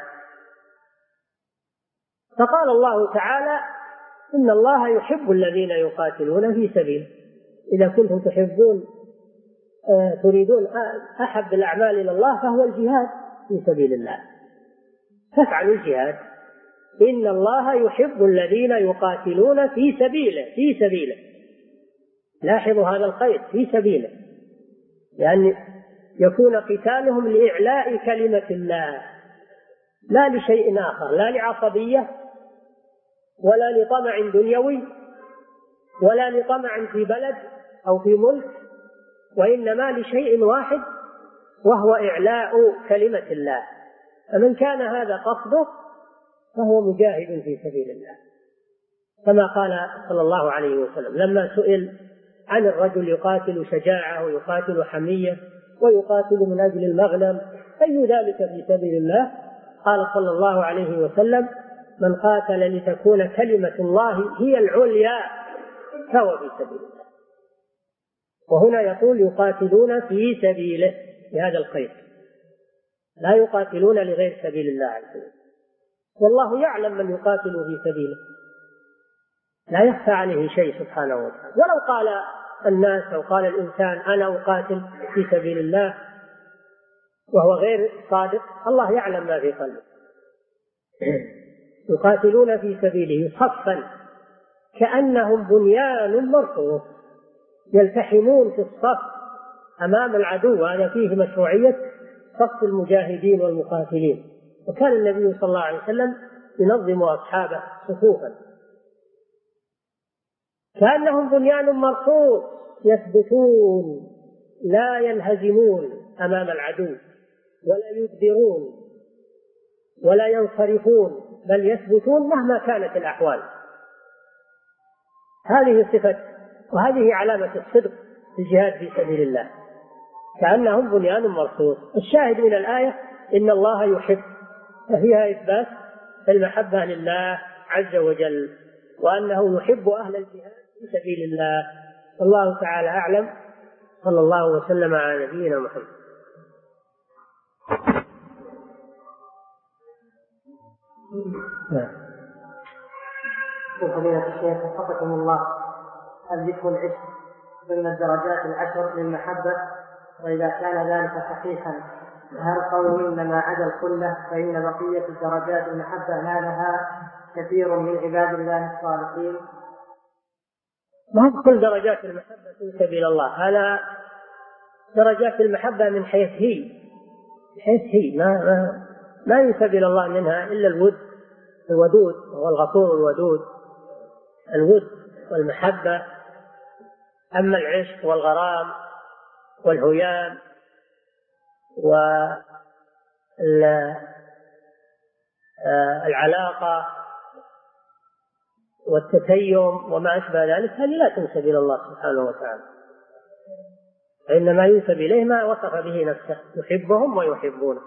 فقال الله تعالى: إن الله يحب الذين يقاتلون في سبيله. إذا كنتم تحبون آه تريدون أحب الأعمال إلى الله فهو الجهاد في سبيل الله، فافعلوا الجهاد. إن الله يحب الذين يقاتلون في سبيله، في سبيله، لاحظوا هذا القيد، في سبيله، لأن يعني يكون قتالهم لإعلاء كلمة الله لا لشيء آخر، لا لعصبية ولا لطمع دنيوي ولا لطمع في بلد أو في ملك، وإنما لشيء واحد وهو إعلاء كلمة الله. فمن كان هذا قصده فهو مجاهد في سبيل الله، كما قال صلى الله عليه وسلم لما سئل عن الرجل يقاتل شجاعة ويقاتل حمية ويقاتل من أجل المغنم، أي ذلك في سبيل الله؟ قال صلى الله عليه وسلم: من قاتل لتكون كلمة الله هي العليا فهو في سبيل الله. وهنا يقول يقاتلون في سبيله بهذا الخير، لا يقاتلون لغير سبيل الله عز وجل، والله يعلم من يقاتل في سبيله، لا يخفى عليه شيء سبحانه وتعالى. ولو قال الناس أو قال الإنسان أنا أقاتل في سبيل الله وهو غير صادق، الله يعلم ما في قلبه. يقاتلون في سبيله صفا كأنهم بنيان مرصوص، يلتحمون في الصف أمام العدو. هذا فيه مشروعية صف المجاهدين والمقاتلين. وكان النبي صلى الله عليه وسلم ينظم أصحابه صفوفا كأنهم بنيان مرصوص يثبتون لا ينهزمون أمام العدو ولا يدبرون ولا ينصرفون، بل يثبتون مهما كانت الأحوال. هذه صفة وهذه علامة الصدق في الجهاد في سبيل الله، كأنهم بنيان مرصوص. الشاهد من الآية إن الله يحب، ففيها إثبات المحبة لله عز وجل، وأنه يحب أهل الجهاد في سبيل الله. والله تعالى أعلم، صلى الله وسلم على نبينا محمد. فضيلة الشيخ وفقكم الله، هل ذكر العشق ضمن الدرجات العشر للمحبة؟ وإذا كان ذلك صحيحا هل قول إنما عدا الخلة فإن بقية الدرجات المحبة نالها كثير من عباد الله الصالحين؟ ما كل درجات المحبة في سبيل الله، هذا درجات المحبة من حيث هي من حيث هي ما ما, ما يسبيل الله منها إلا الود الودود، وهو الغفور الودود، الود والمحبة. أما العشق والغرام والهيام والعلاقة والتتيم وما أشبه ذلك هذه لا تنسب إلى الله سبحانه وتعالى، إنما ينسب إليه ما وصف به نفسه، يحبهم ويحبونه.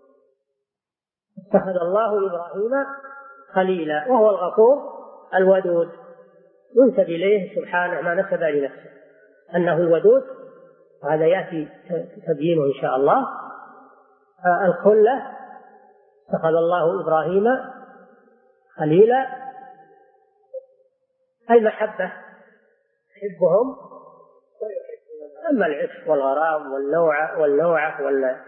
اتخذ الله إبراهيم خليلا وهو الغفور الودود، ينسب إليه سبحانه ما نسب لنفسه أنه الودود، وهذا يأتي تبيينه إن شاء الله. الخلة اتخذ الله إبراهيم خليلا، المحبة يحبهم ويحبون. أما العشق والغرام والنوع والنوعة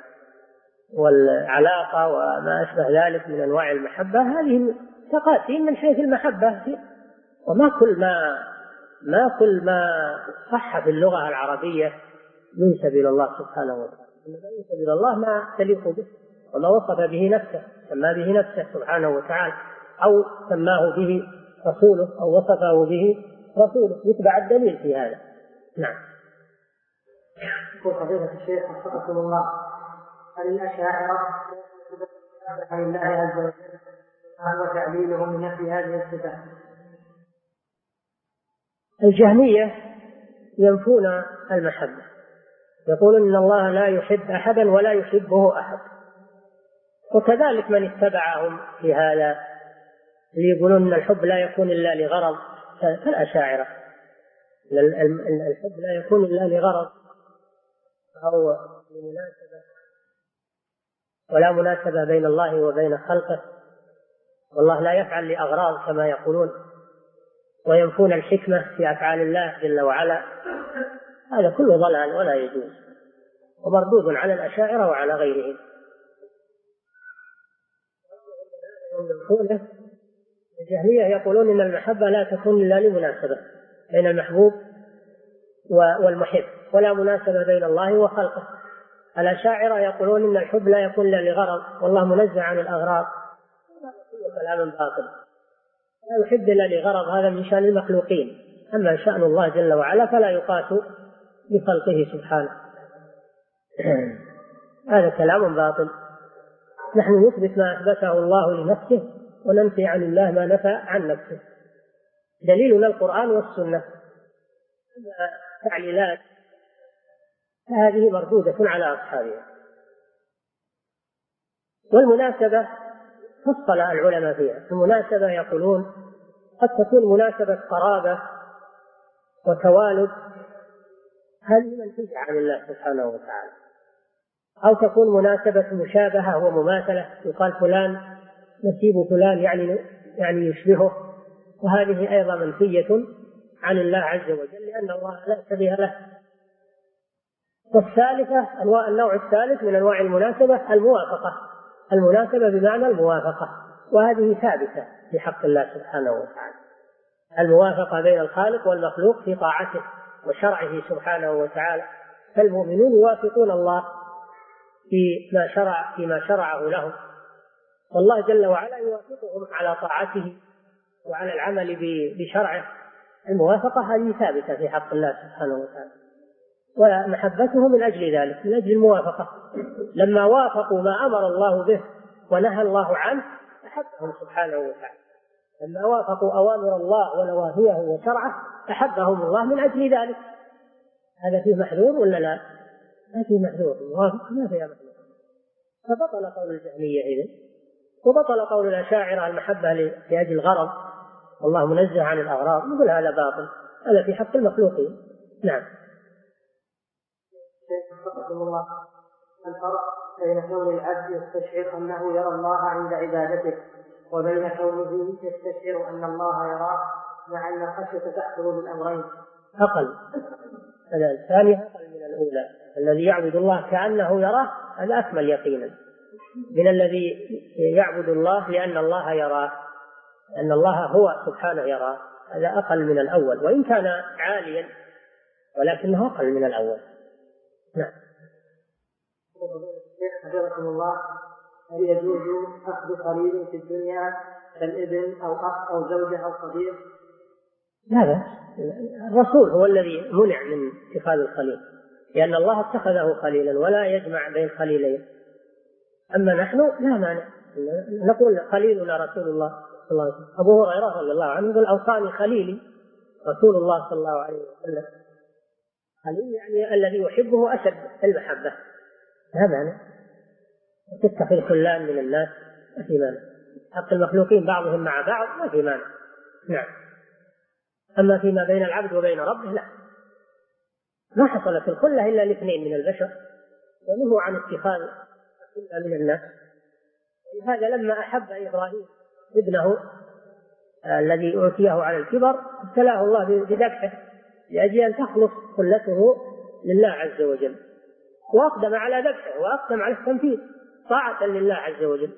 والعلاقة وما أشبه ذلك من أنواع المحبة هذه تقاسيم من حيث المحبة، وما كل ما ما كل ما صح في اللغة العربية ينسب إلى الله سبحانه وتعالى، إنما ينسب إلى الله ما تليق به وما وصف به نفسه، سماه به نفسه سبحانه وتعالى، أو سماه به رسوله أو وصفه به رسوله، يتبع الدليل في هذا. نعم. يقول فضيلة الشيخ وفقكم الله، هل الأشاعرة عن الله عز وجل هو تعليلهم من نفي هذه الصفات؟ الجهمية ينفون المحبة، يقولون إن الله لا يحب أحدا ولا يحبه أحد، وكذلك من اتبعهم في هذا اللي يقولون أن الحب لا يكون إلا لغرض كالأشاعرة، الحب لا يكون إلا لغرض أو لمناسبة، ولا مناسبة بين الله وبين خلقه، والله لا يفعل لأغراض كما يقولون، وينفون الحكمة في أفعال الله جل وعلا. هذا كله ضلال ولا يجوز، ومردود على الأشاعرة وعلى غيرهم. الجهمية يقولون إن المحبة لا تكون إلا لمناسبة بين المحبوب والمحب، ولا مناسبة بين الله وخلقه. الأشاعرة يقولون إن الحب لا يكون إلا لغرض، والله منزه عن الأغراض. هذا كلام باطل، لا يحب إلا لغرض، هذا من شأن المخلوقين، أما شأن الله جل وعلا فلا يقاس بخلقه سبحانه. هذا كلام باطل. نحن نثبت ما أثبته الله لنفسه وننفي عن الله ما نفى عن نفسه، دليلنا القرآن والسنة. تعليلات هذه مردودة على أصحابها. والمناسبة فصل العلماء فيها. المناسبة يقولون قد تكون مناسبة قرابة وتوالد، هذه منهية عن الله سبحانه وتعالى، أو تكون مناسبة مشابهة ومماثلة، يقال فلان نسيب فلان يعني يعني يشبهه، وهذه أيضا منفية عن الله عز وجل لأن الله لا شبيه له. والثالثة أنواع النوع الثالث من أنواع المناسبة الموافقة، المناسبة بمعنى الموافقة، وهذه ثابتة في حق الله سبحانه وتعالى، الموافقة بين الخالق والمخلوق في طاعته وشرعه سبحانه وتعالى. فالمؤمنون يوافقون الله فيما شرع فيما شرعه لهم، والله جل وعلا يوافقهم على طاعته وعلى العمل بشرعه. الموافقة هذه ثابتة في حق الله سبحانه وتعالى، ومحبته من أجل ذلك، من أجل الموافقة. لما وافقوا ما أمر الله به ونهى الله عنه أحبهم سبحانه وتعالى، لما وافقوا أوامر الله ونواهيه وشرعه أحبهم الله من أجل ذلك. هذا فيه محذور ولا لا؟ ما فيه محذور، الموافقة ما فيها محذور. فبطل قول الجهمية إذن، وبطل قول الأشاعرة المحبة لأجل الغرض، والله منزه عن الأغراض، نقول هذا باطل، هذا في حق المخلوقين. نعم. الله الفرق بين كون العبد يستشعر أنه يرى الله عند عبادته وبين كونه يستشعر أن الله يراه، مع أن الخشية تحصل بالأمرين. أقل هذا الثاني أقل من الأولى. الذي يعبد الله كأنه يراه هذا أكمل يقينا من الذي يعبد الله لأن الله يراه، أن الله هو سبحانه يراه، هذا أقل من الأول وإن كان عاليا ولكنه أقل من الأول. نعم. حفظكم الله، هل يجوز أخذ قريب في الدنيا كالابن أو أخ أو زوجة أو صديق؟ لا بأس، الرسول هو الذي منع من اتخاذ الخليل، لأن الله اتخذه خليلا ولا يجمع بين خليلين. أما نحن لا مانع نقول خليلنا رسول الله صلى الله عليه وسلم. أبو هريرة رضي الله عنه يقول أوصاني خليلي رسول الله صلى الله عليه وسلم. خليل يعني الذي يحبه أشد المحبة، لا مانع تتخذ خلان من الناس، ما في مانع. حق المخلوقين بعضهم مع بعض ما في مانع. نعم. أما فيما بين العبد وبين ربه لا، ما حصلت الخلة إلا لاثنين من البشر، ومنه عن اتخاذ الخلة من الناس. لهذا لما أحب إبراهيم ابنه الذي أعطيه على الكبر ابتلاه الله بذبحه لأجل أن تخلص خلته لله عز وجل، وأقدم على ذبحه وأقدم على التنفيذ طاعة لله عز وجل.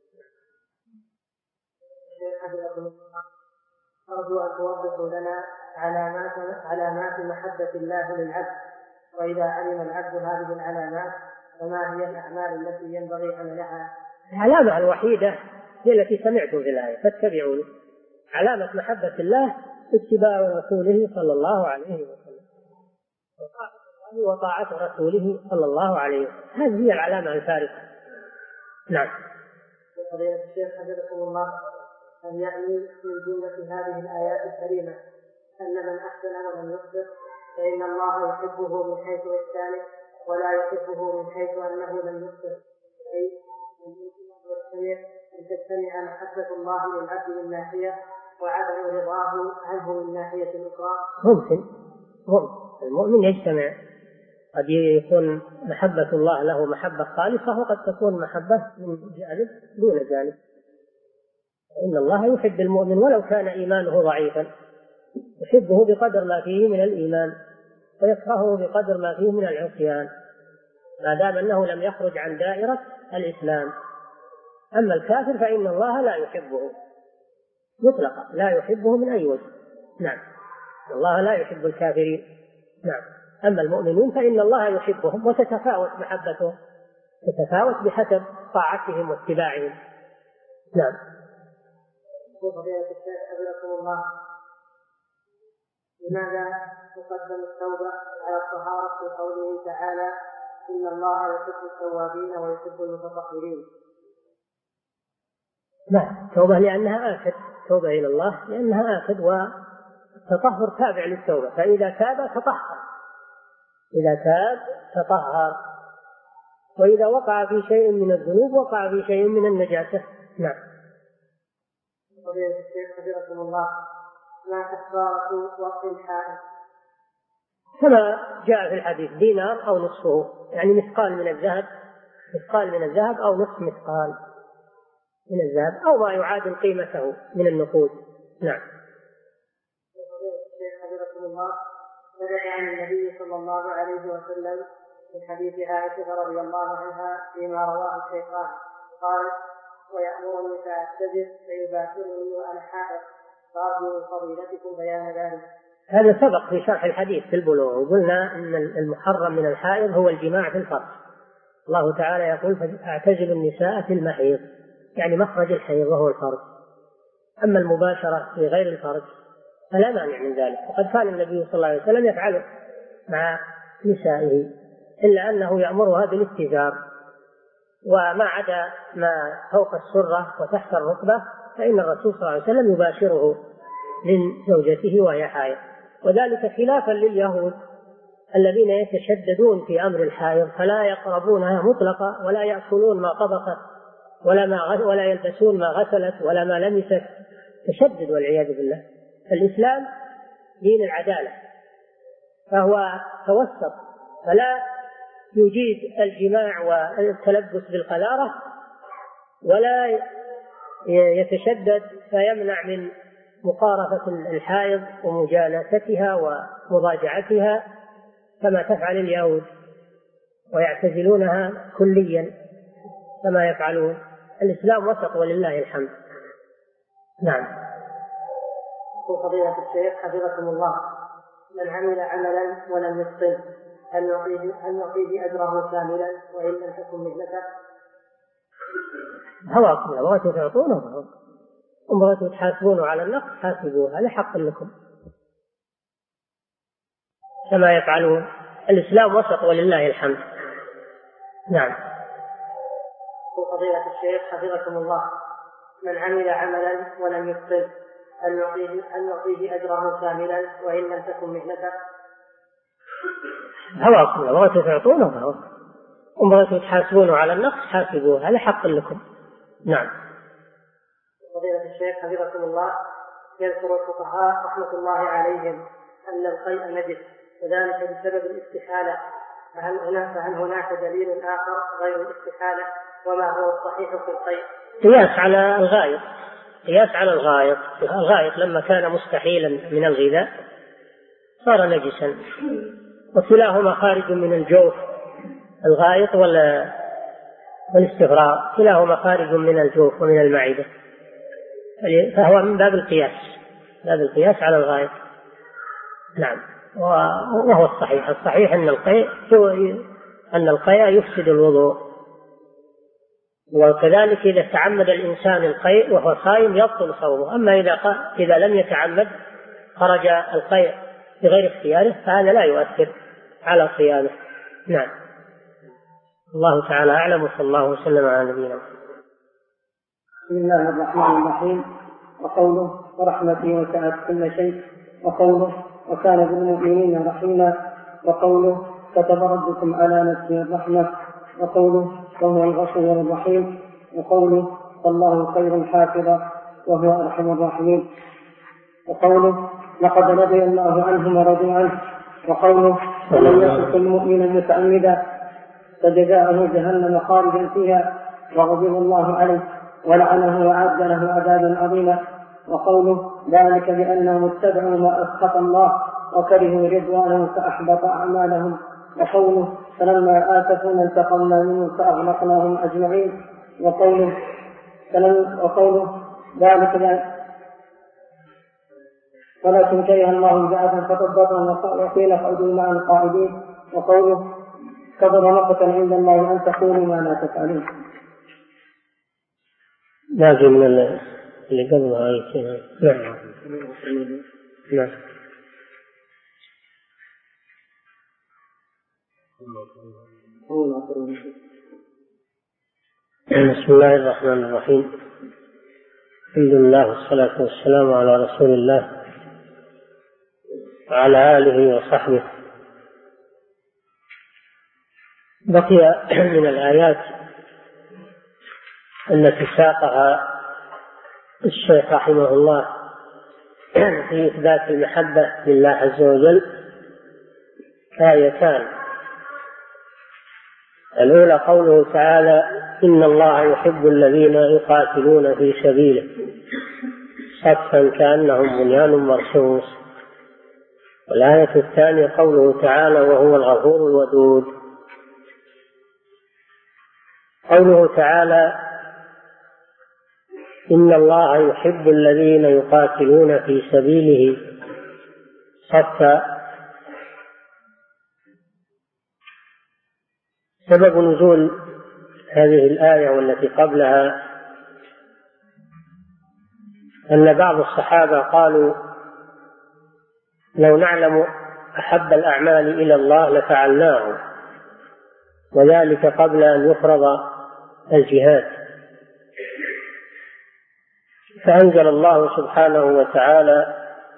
أرجو أن توضحوا لنا علامات علامات محبة الله للعبد، وإذا علم العبد هذه العلامات فما هي الأعمال التي ينبغي عملها؟ العلامة الوحيدة هي التي سمعتم في الآية فاتبعوني. علامة محبة الله اتباع رسوله صلى الله عليه وسلم، وطاعة رسوله صلى الله عليه وسلم، هذه هي العلامة الفارقة. نعم. فضيلة الشيخ حفظكم الله، أن يعني من جملة هذه الآيات الكريمة أن من أحسن ولم يصدق فإن الله يحبه من حيث إحسانه ولا يحبه من حيث أنه لم يصدق، أي أن تجتمع محبة الله للعبد من ناحية وعدم رضاه عنه من ناحية أخرى. ممكن ممكن المؤمن يجتمع، قد يكون محبة الله له محبة خالصة، وقد تكون محبة من جانب دون جانب. إن الله يحب المؤمن ولو كان إيمانه ضعيفا، يحبه بقدر ما فيه من الإيمان ويكرهه بقدر ما فيه من العصيان، ما دام أنه لم يخرج عن دائرة الإسلام. أما الكافر فإن الله لا يحبه مطلقا، لا يحبه من أي وجه. نعم. الله لا يحب الكافرين. نعم. أما المؤمنين فإن الله يحبهم، وتتفاوت محبتهم، تتفاوت بحسب طاعتهم واتباعهم. نعم. فضيلة الشيخ حفظكم الله، لماذا تقدم التوبة على الطهارة في قوله تعالى إن الله يحب التوابين ويحب المتطهرين؟ لا، توبة لأنها آكد، توبة إلى الله لأنها آكد، والتطهر تابع للتوبة، فإذا تاب تطهر، إذا تاب تطهر، وإذا وقع في شيء من الذنوب وقع في شيء من النجاسة. نعم. فضيلة الشيخ حفظكم الله، ما كفارة وقت الحائض؟ كما جاء في الحديث دينار أو نصفه، يعني مثقال من الذهب، مثقال من الذهب أو نصف مثقال من الذهب أو ما يعادل قيمته من النقود. نعم. فضيلة الشيخ حفظكم الله، ثبت عن النبي صلى الله عليه وسلم في حديث عائشة رضي الله عنها فيما رواه الشيخان قالت: ويأمرني فأعتذر فيباشرني وأنا حائض فأرجو من فضيلتكم بيان ذلك. هذا سبق في شرح الحديث في البلوغ، وقلنا أن المحرم من الحائض هو الجماع في الفرج. الله تعالى يقول: فاعتزلوا النساء في المحيض، يعني مخرج الحيض وهو الفرج. أما المباشرة في غير الفرج فلا مانع من ذلك، وقد كان النبي صلى الله عليه وسلم يفعله مع نسائه، إلا أنه يأمرها بالاستجار، وما عدا ما فوق السرة وتحت الركبة فإن الرسول صلى الله عليه وسلم يباشره من زوجته وهي حائض. وذلك خلافا لليهود الذين يتشددون في أمر الحائض، فلا يقربونها مطلقا، ولا يأكلون ما طبخت، ولا ما ولا يلبسون ما غسلت، ولا ما لمست. تشدد والعياذ بالله. الإسلام دين العدالة، فهو توسط، فلا يجيز الجماع والتلبس بالقذارة، ولا يتشدد فيمنع من مقارفة الحائض ومجالستها ومضاجعتها كما تفعل اليهود، ويعتزلونها كليا كما يفعلون. الإسلام وسط ولله الحمد. نعم. فضيلة الشيخ حفظكم الله، من عمل عملا ولم يتقن هل نعطيه هل نعطيه أجره كاملا وإن لم تكن مهنته؟ هواكم لو بغيتوا تعطونه، إن بغيتوا تحاسبونه على النقص حاسبوه، هذا حق لكم كما يفعلون. الإسلام وسط ولله الحمد. نعم. فضيلة الشيخ حفظكم الله، من عمل عملا ولم يتقن هل نعطيه هل نعطيه أجره كاملا وإن لم تكن مهنته؟ هواكم لو بغيتوا تعطونه هواكم، إن بغيتوا تحاسبونه على النقص حاسبوه، هذا حق لكم. نعم. فضيلة الشيخ حفظكم الله، يذكر الفقهاء رحمة الله عليهم أن القيء نجس وذلك بسبب الاستحالة، فهل هناك فهل هناك دليل آخر غير الاستحالة؟ وما هو الصحيح في القيء؟ قياس على الغائط، قياس على الغائط. الغائط لما كان مستحيلا من الغذاء صار نجسا، وكلاهما خارج من الجوف، الغائط والاستفراغ كلاهما خارج من الجوف ومن المعدة، فهو من باب القياس، باب القياس على الغائط. نعم. وهو الصحيح، الصحيح أن القيء أن القيء يفسد الوضوء، وكذلك إذا تعمد الإنسان القيء وهو صائم يبطل صومه. أما إذا إذا لم يتعمد خرج القيء بغير اختياره فهذا لا يؤثر على صيامه. نعم. الله تعالى أعلم، وصلى الله وسلم على نبينا. بسم الله الرحمن الرحيم. وقوله ورحمتي وسعت كل شيء، وقوله وكان بالمؤمنين رحيما، وقوله كتب ربكم على نفسه الرحمة، وقوله وهو الغفور الرحيم، وقوله والله خير حافظا وهو أرحم الراحمين، وقوله لقد رضي الله عنهم ورضوا عنه، وقوله ولم يكن المؤمن متعمدا فجزاؤه جهنم خالدا فيها وغضب الله عليه ولعنه وأعد له عذابا عظيما، وقوله ذلك بأنهم اتبعوا ما أسخط الله وكرهوا رضوانه فأحبط أعمالهم، وقوله فلما آسفونا انتقمنا منهم فأغرقناهم أجمعين، وقوله وقوله ذلك ولكن كره الله بعثا فطبطهم وقيل اقعدوا مع القاعدين، وقوله كبر مقتا عند الله أن تقولوا ما لا تفعلون. لازم من اللي قبلها أي شيء. نعم. نعم. بسم الله الرحمن الرحيم. الحمد لله والصلاة والسلام على رسول الله وعلى آله وصحبه. بقي من الآيات التي ساقها الشيخ رحمه الله في إثبات المحبة لله عز وجل آيتان. الأولى قوله تعالى: إن الله يحب الذين يقاتلون في سبيله صفا كأنهم بنيان مرصوص. والآية الثانية قوله تعالى: وهو الغفور الودود. قوله تعالى: إن الله يحب الذين يقاتلون في سبيله صفا، سبب نزول هذه الآية والتي قبلها أن بعض الصحابة قالوا: لو نعلم أحب الأعمال إلى الله لفعلناه، وذلك قبل أن يفرض الجهاد. فأنزل الله سبحانه وتعالى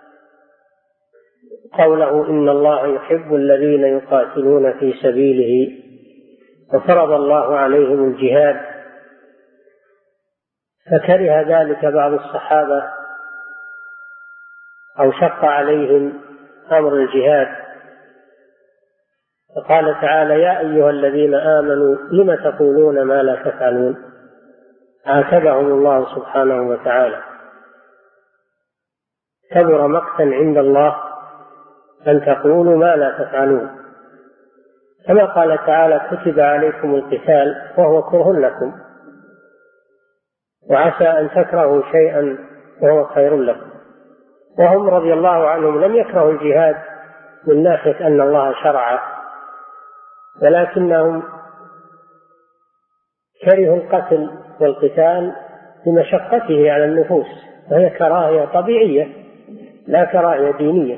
قوله: إن الله يحب الذين يقاتلون في سبيله، وفرض الله عليهم الجهاد. فكره ذلك بعض الصحابة أو شق عليهم أمر الجهاد، فقال تعالى: يا أيها الذين آمنوا لم تقولون ما لا تفعلون. عاتبهم الله سبحانه وتعالى: كبر مقتا عند الله أن تقولوا ما لا تفعلون. كما قال تعالى: كتب عليكم القتال وهو كره لكم، وعسى أن تكرهوا شيئا وهو خير لكم. وهم رضي الله عنهم لم يكرهوا الجهاد من ناحية أن الله شرعه، ولكنهم كرهوا القتل والقتال لمشقته على النفوس، وهي كراهية طبيعية لا كراهية دينية،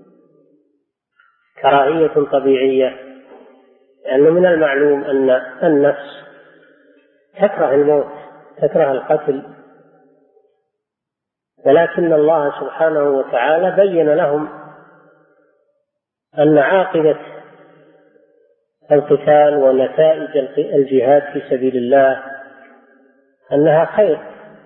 كراهية طبيعية، لأنه من المعلوم أن النفس تكره الموت، تكره القتل، ولكن الله سبحانه وتعالى بين لهم أن عاقبة القتال ونتائج الجهاد في سبيل الله أنها خير،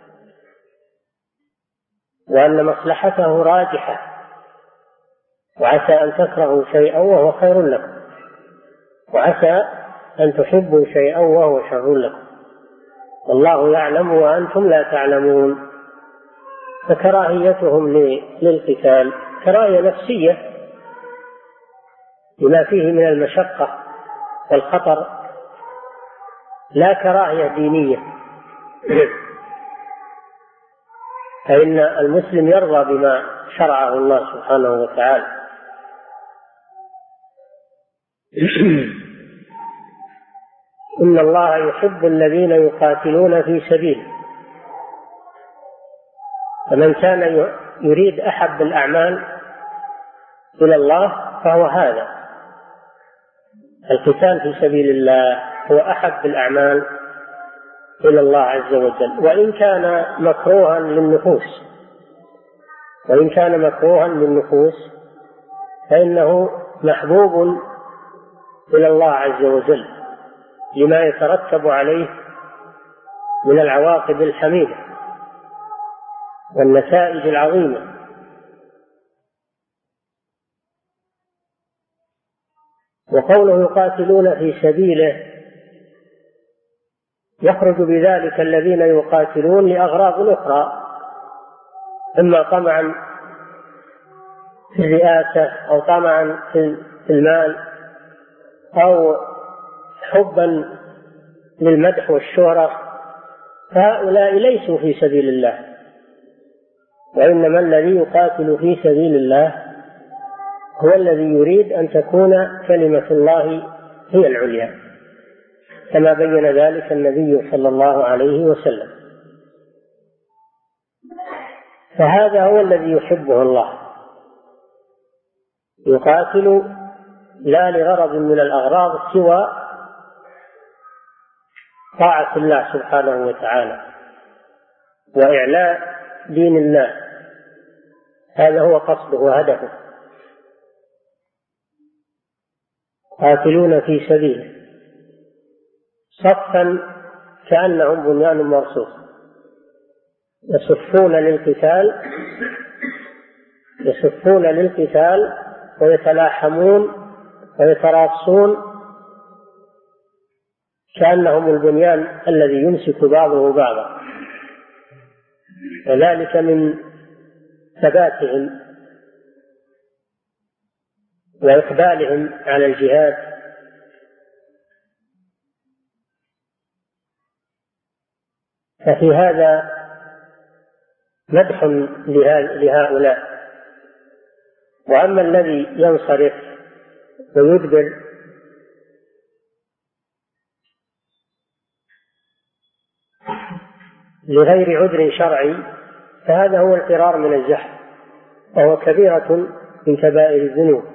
وأن مصلحته راجحة. وعسى أن تكرهوا شيئا وهو خير لكم، وعسى أن تحبوا شيئا وهو شر لكم، والله يعلم وأنتم لا تعلمون. فكراهيتهم للقتال كراهية نفسية لما فيه من المشقة والخطر، لا كراهية دينية. فإن المسلم يرضى بما شرعه الله سبحانه وتعالى. إن الله يحب الذين يقاتلون في سبيله. فمن كان يريد أحب الأعمال إلى الله فهو هذا، القتال في سبيل الله هو أحب الأعمال إلى الله عز وجل، وإن كان مكروها للنفوس وإن كان مكروها للنفوس فإنه محبوب إلى الله عز وجل لما يترتب عليه من العواقب الحميدة والنتائج العظيمة. وقوله يقاتلون في سبيله يخرج بذلك الذين يقاتلون لأغراض أخرى، إما طمعا في الرئاسة أو طمعا في المال أو حبا للمدح والشهرة، فهؤلاء ليسوا في سبيل الله، وإنما الذي يقاتل في سبيل الله هو الذي يريد أن تكون كلمة الله هي العليا، كما بين ذلك النبي صلى الله عليه وسلم. فهذا هو الذي يحبه الله، يقاتل لا لغرض من الأغراض سوى طاعة الله سبحانه وتعالى وإعلاء دين الله، هذا هو قصده وهدفه. قاتلون في سبيله صفا كأنهم بنيان مرصوص. يصفون للقتال يصفون للقتال ويتلاحمون ويتراصون كأنهم البنيان الذي يمسك بعضه بعضا، وذلك من ثباتهم وإقبالهم على الجهاد. ففي هذا مدح لهؤلاء. وأما الذي ينصرف ويدبر لغير عذر شرعي فهذا هو الفرار من الزحف، وهو كبيرة من كبائر الذنوب.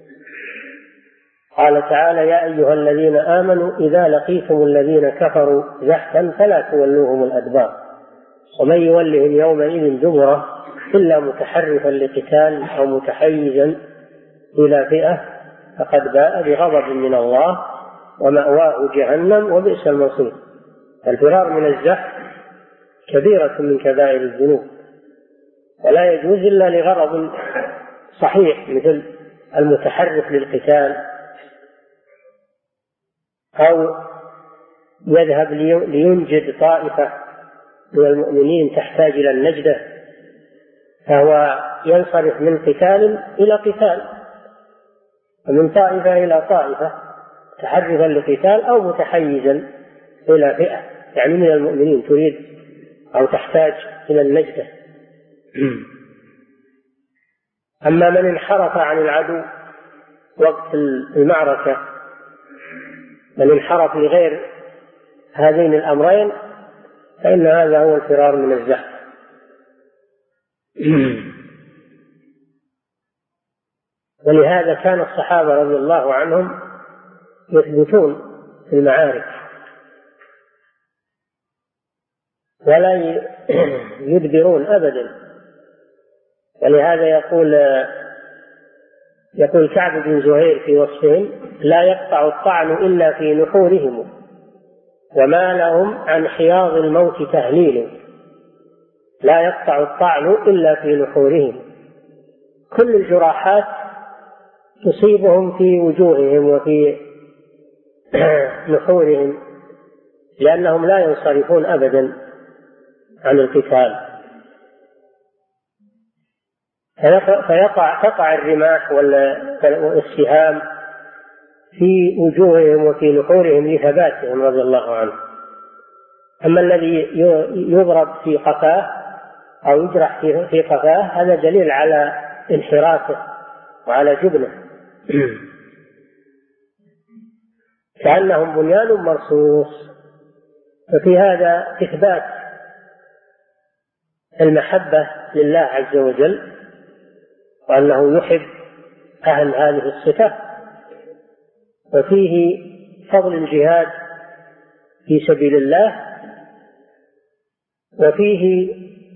قال تعالى: يا أيها الذين آمنوا إذا لقيتم الذين كفروا زحفا فلا تولوهم الأدبار ومن يولهم يومئذ دبره إلا متحرفا لقتال أو متحيزا إلى فئة فقد باء بغضب من الله ومأواه جهنم وبئس المصير. الفرار من الزحف كبيرة من كبائر الذنوب، ولا يجوز إلا لغرض صحيح مثل المتحرف للقتال، أو يذهب لينجد طائفة من المؤمنين تحتاج إلى النجدة، فهو ينصرف من قتال إلى قتال، ومن طائفة إلى طائفة، متحرفا لقتال أو متحيزا إلى فئة يعني من المؤمنين تريد أو تحتاج إلى النجدة. أما من انحرف عن العدو وقت المعركة، من انحرف لغير هذين الأمرين فإن هذا هو الفرار من الزحف. ولهذا كان الصحابة رضي الله عنهم يثبتون في المعارك ولا يدبرون أبدا. ولهذا يقول يقول كعب بن زهير في وصفهم: لا يقطع الطعن إلا في نحورهم وما لهم عن حياض الموت تهليل. لا يقطع الطعن إلا في نحورهم، كل الجراحات تصيبهم في وجوههم وفي نحورهم، لأنهم لا ينصرفون أبدا عن القتال، فيقع تقع الرماح والسهام في وجوههم وفي نحورهم لثباتهم رضي الله عنهم. أما الذي يضرب في قفاه أو يجرح في قفاه هذا دليل على انحرافه وعلى جبنه، كأنهم بنيان مرصوص. ففي هذا إثبات المحبة لله عز وجل، وأنه يحب أهل هذه الصفة، وفيه فضل الجهاد في سبيل الله، وفيه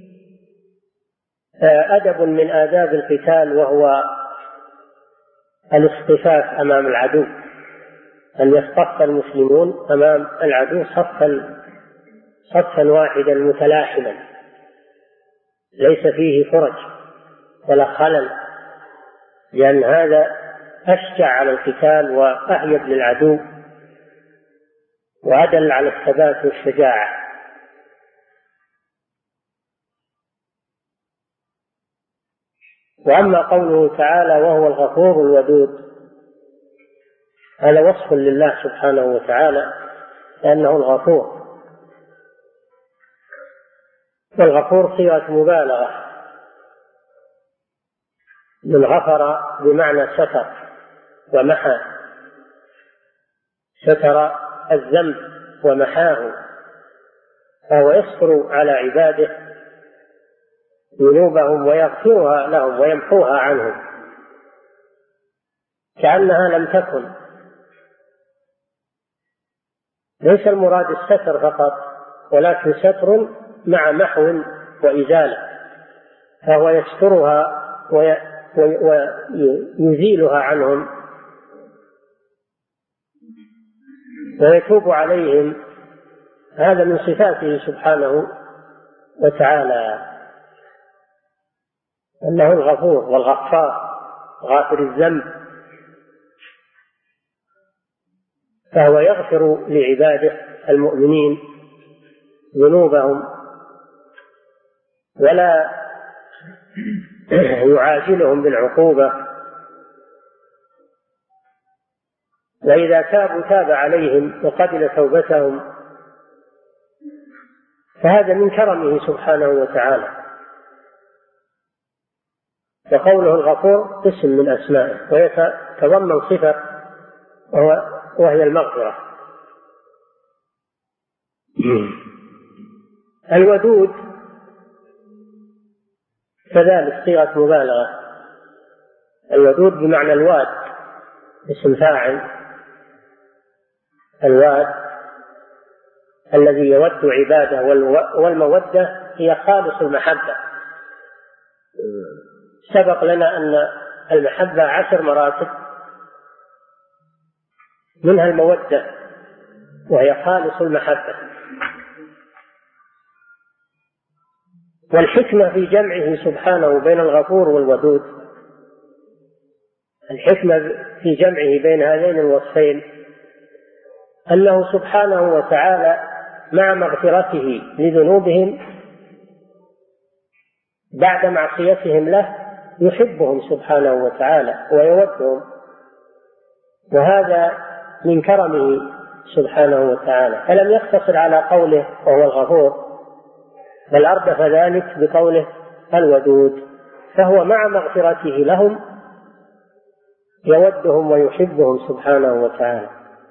أدب من آداب القتال وهو الاصطفاف أمام العدو، أن يصطف المسلمون أمام العدو صفا صفا واحدا متلاحما ليس فيه فرج ولا خلل، لأن هذا أشجع على القتال وأهيب للعدو وأدل على الثبات والشجاعة. وأما قوله تعالى: وهو الغفور الودود، هذا وصف لله سبحانه وتعالى لأنه الغفور، والغفور صيغة مبالغة من غفر بمعنى ستر ومحى، ستر الذنب ومحاه، فهو يستر على عباده ذنوبهم ويغفرها لهم ويمحوها عنهم كأنها لم تكن. ليس المراد الستر فقط، ولكن ستر مع محو وإزالة، فهو يسترها ويزيلها عنهم ويتوب عليهم. هذا من صفاته سبحانه وتعالى أنه الغفور والغفار غافر الذنب، فهو يغفر لعباده المؤمنين ذنوبهم ولا يعاجلهم بالعقوبة، وإذا تابوا تاب عليهم وقبل توبتهم، فهذا من كرمه سبحانه وتعالى. وقوله الغفور اسم من أسمائه ويتضمن صفة وهي المغفرة. الودود كذلك صيغة مبالغة، الودود بمعنى الواد، اسم فاعل، الواد الذي يود عباده، والمودة هي خالص المحبة. سبق لنا أن المحبة عشر مراتب، منها المودة وهي خالص المحبة. والحكمة في جمعه سبحانه بين الغفور والودود، الحكمة في جمعه بين هذين الوصفين أنه سبحانه وتعالى مع مغفرته لذنوبهم بعد معصيتهم له يحبهم سبحانه وتعالى ويودهم، وهذا من كرمه سبحانه وتعالى. فلم يقتصر على قوله وهو الغفور، بل أردف ذلك بقوله الودود، فهو مع مغفرته لهم يودهم ويحبهم سبحانه وتعالى.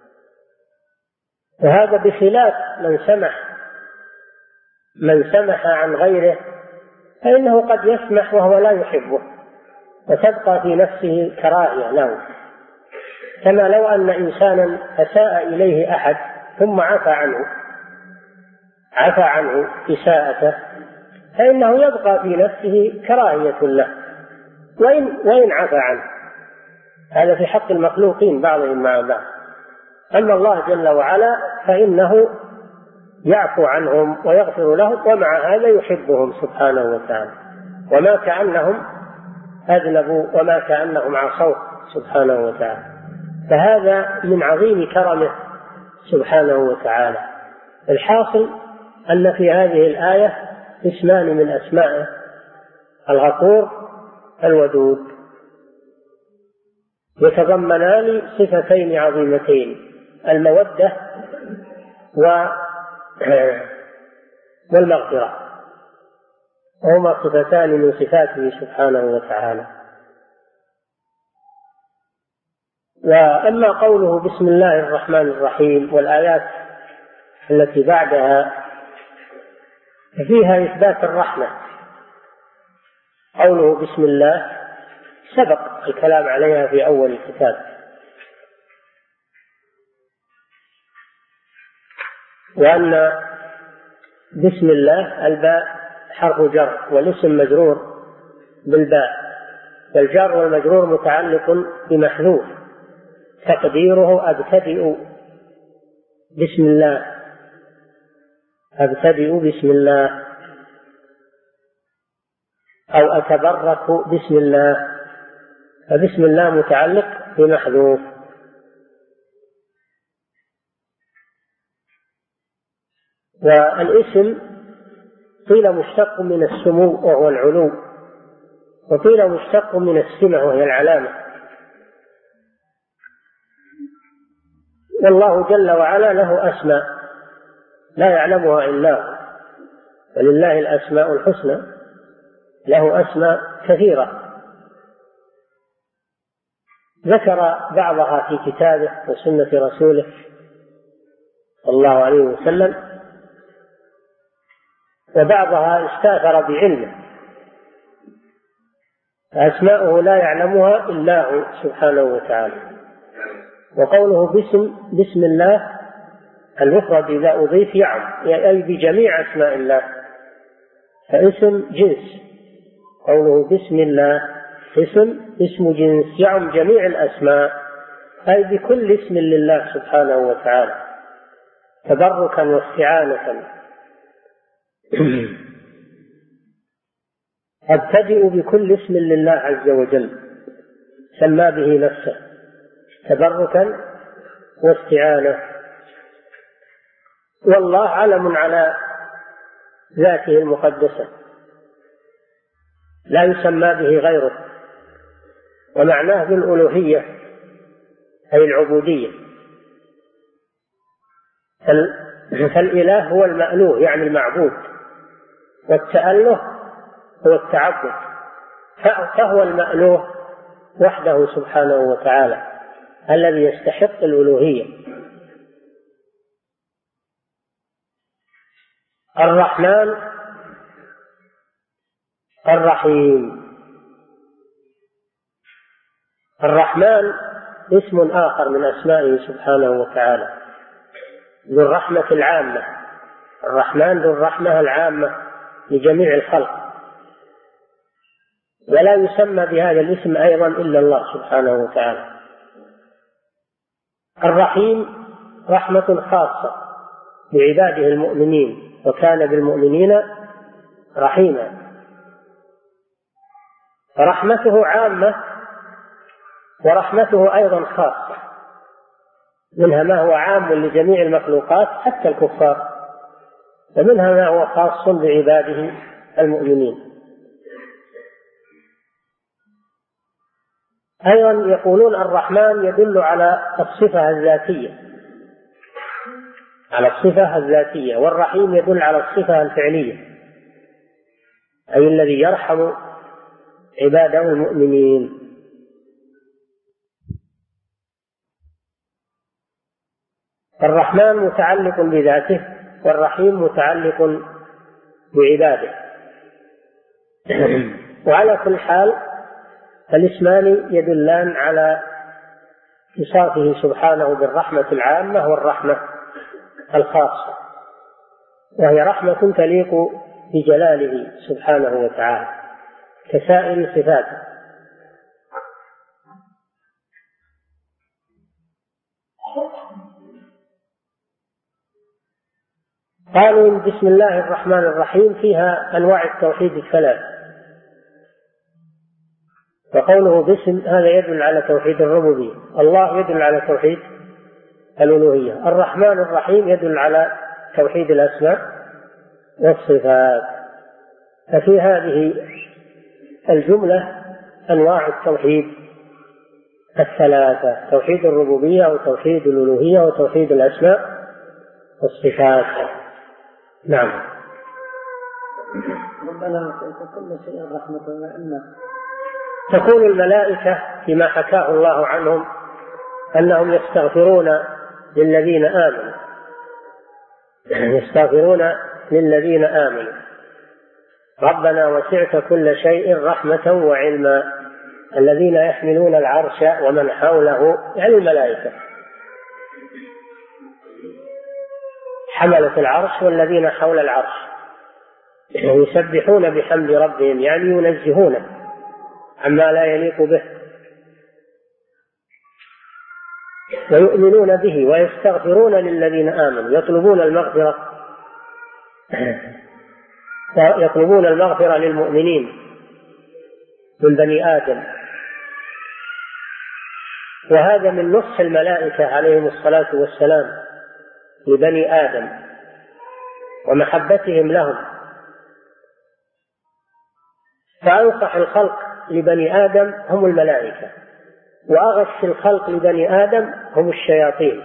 وهذا بخلاف من سمح من سمح عن غيره، فإنه قد يسمح وهو لا يحبه وتبقى في نفسه كراهية له، كما لو أن إنسانا أساء إليه أحد ثم عفى عنه عفى عنه إساءته، فإنه يبقى في نفسه كراهية له وإن, وإن عفى عنه. هذا في حق المخلوقين بعضهم مع بعض. أما الله جل وعلا فإنه يعفو عنهم ويغفر لهم، ومع هذا يحبهم سبحانه وتعالى، وما كأنهم أذنبوا وما كأنهم عصوا سبحانه وتعالى. فهذا من عظيم كرمه سبحانه وتعالى. الحاصل أن في هذه الآية اسمان من أسمائه، الغفور الودود، يتضمنان صفتين عظيمتين، المودة والمغفرة، وهما صفتان من صفاته سبحانه وتعالى. وأما قوله بسم الله الرحمن الرحيم والآيات التي بعدها فيها إثبات الرحمة. قوله بسم الله سبق الكلام عليها في أول الكتاب، وأن بسم الله الباء حرف جر والاسم مجرور بالباء، والجر والمجرور متعلق بمحذوف تقديره أبتدئ بسم الله، أبتدئ بسم الله، أو أتبرك بسم الله، فبسم الله متعلق بمحذوف. والاسم قيل مشتق من السمو وهو العلو، وقيل مشتق من السمة وهي العلامة. والله جل وعلا له أسماء لا يعلمها إلا هو، ولله الأسماء الحسنى، له أسماء كثيرة ذكر بعضها في كتابه وسنة رسوله صلى الله عليه وسلم، وبعضها استأثر بعلمه، فأسماؤه لا يعلمها إلا هو سبحانه وتعالى. وقوله بسم بسم الله المفرد إذا أضيف يعم، أي بجميع أسماء الله، فاسم جنس. قوله بسم الله اسم اسم جنس يعم جميع الأسماء، أي بكل اسم لله سبحانه وتعالى تبركا واستعانة. أبتدئ بكل اسم لله عز وجل سمى به نفسه تبركا واستعانة. والله علم على ذاته المقدسة لا يسمى به غيره، ومعناه بالألوهية أي العبودية. فالإله هو المألوه يعني المعبود، والتأله هو التعبد، فهو المألوه وحده سبحانه وتعالى الذي يستحق الألوهية. الرحمن الرحيم. الرحمن اسم آخر من أسمائه سبحانه وتعالى، ذو الرحمة العامة. الرحمن ذو الرحمة العامة لجميع الخلق، ولا يسمى بهذا الاسم أيضا إلا الله سبحانه وتعالى. الرحيم رحمة خاصة بعباده المؤمنين، وكان بالمؤمنين رحيما. رحمته عامة ورحمته أيضا خاصة، منها ما هو عام لجميع المخلوقات حتى الكفار، ومنها ما هو خاص بعباده المؤمنين. أيضا يقولون الرحمن يدل على الصفة الذاتية، على الصفة الذاتية، والرحيم يدل على الصفة الفعلية، أي الذي يرحم عباده المؤمنين. الرحمن متعلق بذاته، والرحيم متعلق بعباده. وعلى كل حال الاسمان يدلان على اتصافه سبحانه بالرحمة العامة والرحمة الخاصة، وهي رحمة تليق بجلاله سبحانه وتعالى كسائر صفاته. قالوا بسم الله الرحمن الرحيم فيها أنواع التوحيد الثلاث، وقوله باسم هذا يدل على توحيد الربوبية، الله يدل على توحيد الألوهية، الرحمن الرحيم يدل على توحيد الأسماء والصفات. ففي هذه الجملة أنواع التوحيد الثلاثة: توحيد الربوبية وتوحيد الألوهية وتوحيد الأسماء والصفات. نعم. ربنا وسعت كل شيء رحمة وعلما. تقول الملائكة فيما حكاه الله عنهم أنهم يستغفرون للذين آمنوا، يستغفرون للذين آمنوا ربنا وسعت كل شيء رحمة وعلما. الذين يحملون العرش ومن حوله يعني الملائكة، حملة العرش والذين حول العرش، يسبحون بحمد ربهم يعني ينزهونه عما لا يليق به، ويؤمنون به ويستغفرون للذين آمنوا، يطلبون المغفرة يطلبون المغفرة للمؤمنين من بني آدم. وهذا من نصح الملائكة عليهم الصلاة والسلام لبني آدم ومحبتهم لهم، فأنصح الخلق لبني آدم هم الملائكة، وأغش الخلق لبني آدم هم الشياطين.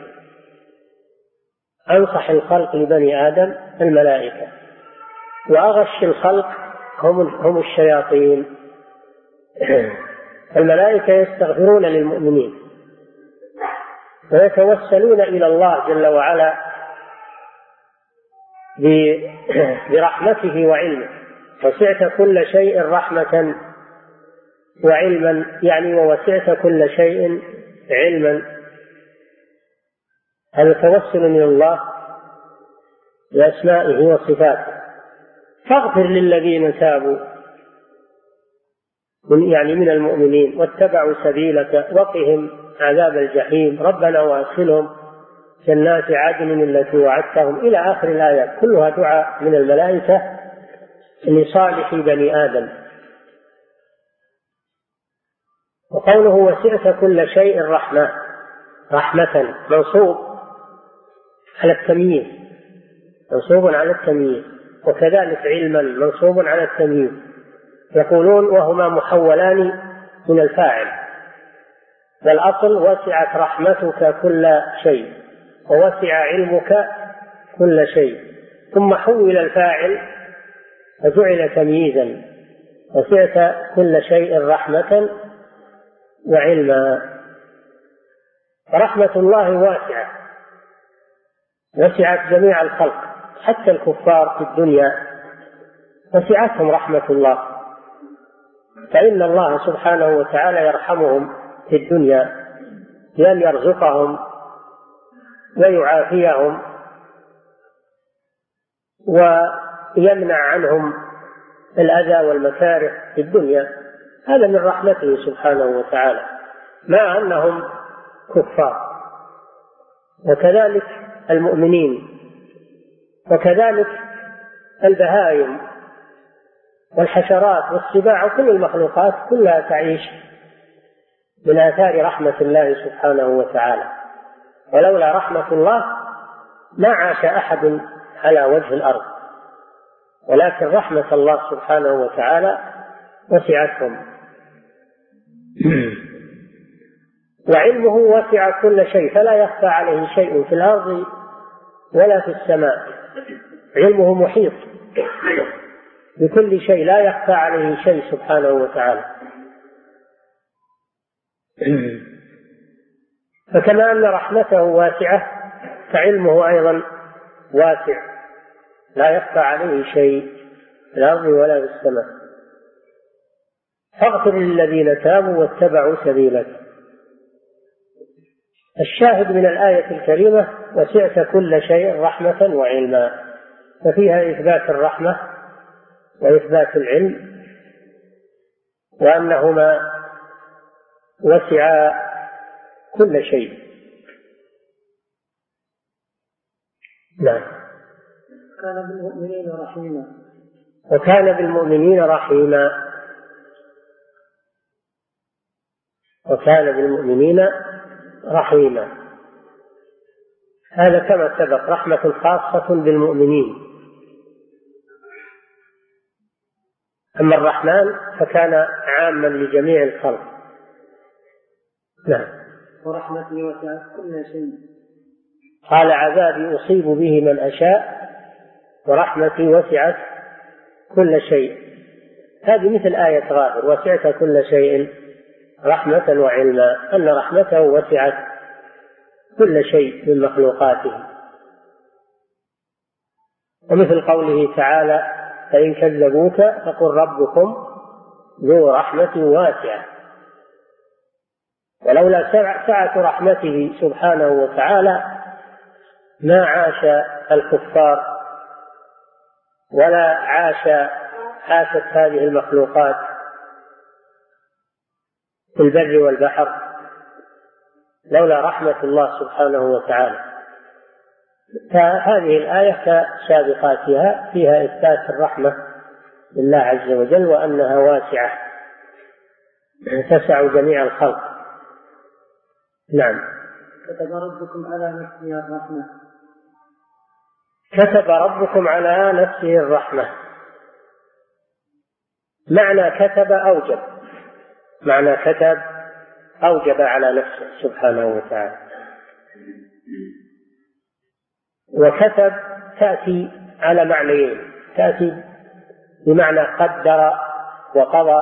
أنصح الخلق لبني آدم الملائكة، وأغش الخلق هم هم الشياطين. الملائكة يستغفرون للمؤمنين ويتوسلون إلى الله جل وعلا برحمته وعلمه. وسعت كل شيء رحمة وعلما يعني ووسعت كل شيء علما. هذا توسل إلى الله بأسمائه وصفاته. فاغفر للذين تابوا من يعني من المؤمنين واتبعوا سبيلك وقهم عذاب الجحيم ربنا وادخلهم جنات عدن التي وعدتهم إلى آخر الآيات. كلها دعاء من الملائكة لصالح بني آدم وقوله وسعت كل شيء رحمة، رحمة منصوب على التمييز، منصوب على التمييز، وكذلك علما منصوب على التمييز. يقولون وهما محولان من الفاعل، والأصل وسعت رحمتك كل شيء، ووسع علمك كل شيء، ثم حول الفاعل فجعل تمييزا، وسعت كل شيء رحمة وعلما. فرحمة الله واسعة، وسعت جميع الخلق، حتى الكفار في الدنيا وسعتهم رحمة الله، فإن الله سبحانه وتعالى يرحمهم في الدنيا بأن يرزقهم ويعافيهم ويمنع عنهم الأذى والمكاره في الدنيا، هذا من رحمته سبحانه وتعالى، مع أنهم كفار. وكذلك المؤمنين، وكذلك البهائم والحشرات والسباع وكل المخلوقات كلها تعيش من آثار رحمة الله سبحانه وتعالى، ولولا رحمة الله ما عاش أحد على وجه الأرض، ولكن رحمة الله سبحانه وتعالى وسعتهم. وعلمه وسع كل شيء، فلا يخفى عليه شيء في الأرض ولا في السماء، علمه محيط بكل شيء، لا يخفى عليه شيء سبحانه وتعالى. فكما أن رحمته واسعة فعلمه أيضا واسع، لا يخفى عليه شيء في الأرض ولا في السماء. فاغفر للذين تابوا واتبعوا سبيلك. الشاهد من الآية الكريمة وسعت كل شيء رحمة وعلما، ففيها إثبات الرحمة وإثبات العلم، وأنهما وسعا كل شيء. نعم. كان بالمؤمنين رحيما. وكان بالمؤمنين رحيما. وكان بالمؤمنين رحيما، هذا كما سبق رحمة خاصة بالمؤمنين. أما الرحمن فكان عاما لجميع الخلق. نعم. ورحمتي وسعت كل شيء. قال عذابي أصيب به من أشاء ورحمتي وسعت كل شيء. هذه مثل آية غافر وسعت كل شيء رحمة وعلما، أن رحمته وسعت كل شيء من مخلوقاته. ومثل قوله تعالى فإن كذبوك فقل ربكم ذو رحمة واسعة. ولولا سعة رحمته سبحانه وتعالى ما عاش الكفار ولا عاش عاشت هذه المخلوقات في البر والبحر، لولا رحمة الله سبحانه وتعالى. فهذه الآية كسابقاتها فيها إثبات الرحمة لله عز وجل، وأنها واسعة تسع جميع الخلق. نعم. كتب ربكم على نفسه الرحمة. كتب ربكم على نفسه الرحمة، معنى كتب أوجب، معنى كتب أوجب على نفسه سبحانه وتعالى. وكتب تأتي على معنيين، تأتي بمعنى قدر وقضى.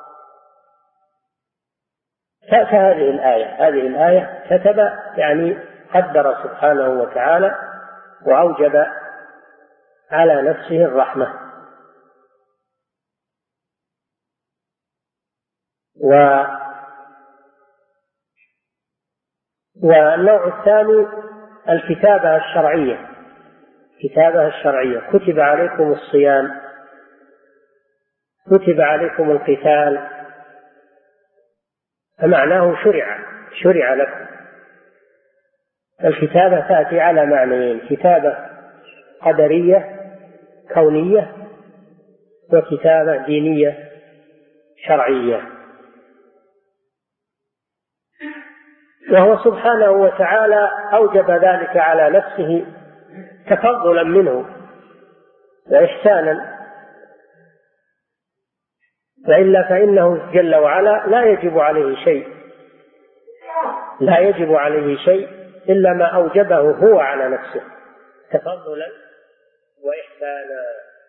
تأتي هذه الآية هذه الآية كتب يعني قدر سبحانه وتعالى وأوجب على نفسه الرحمة. و والنوع الثاني الكتابة الشرعية، كتابة الشرعية، كتب عليكم الصيام، كتب عليكم القتال، فمعناه شرع شرع لكم. الكتابة تأتي على معنيين، كتابة قدرية كونية، وكتابة دينية شرعية. وهو سبحانه وتعالى أوجب ذلك على نفسه تفضلا منه وإحسانا، وإلا فإنه جل وعلا لا يجب عليه شيء لا يجب عليه شيء إلا ما أوجبه هو على نفسه تفضلا وإحسانا،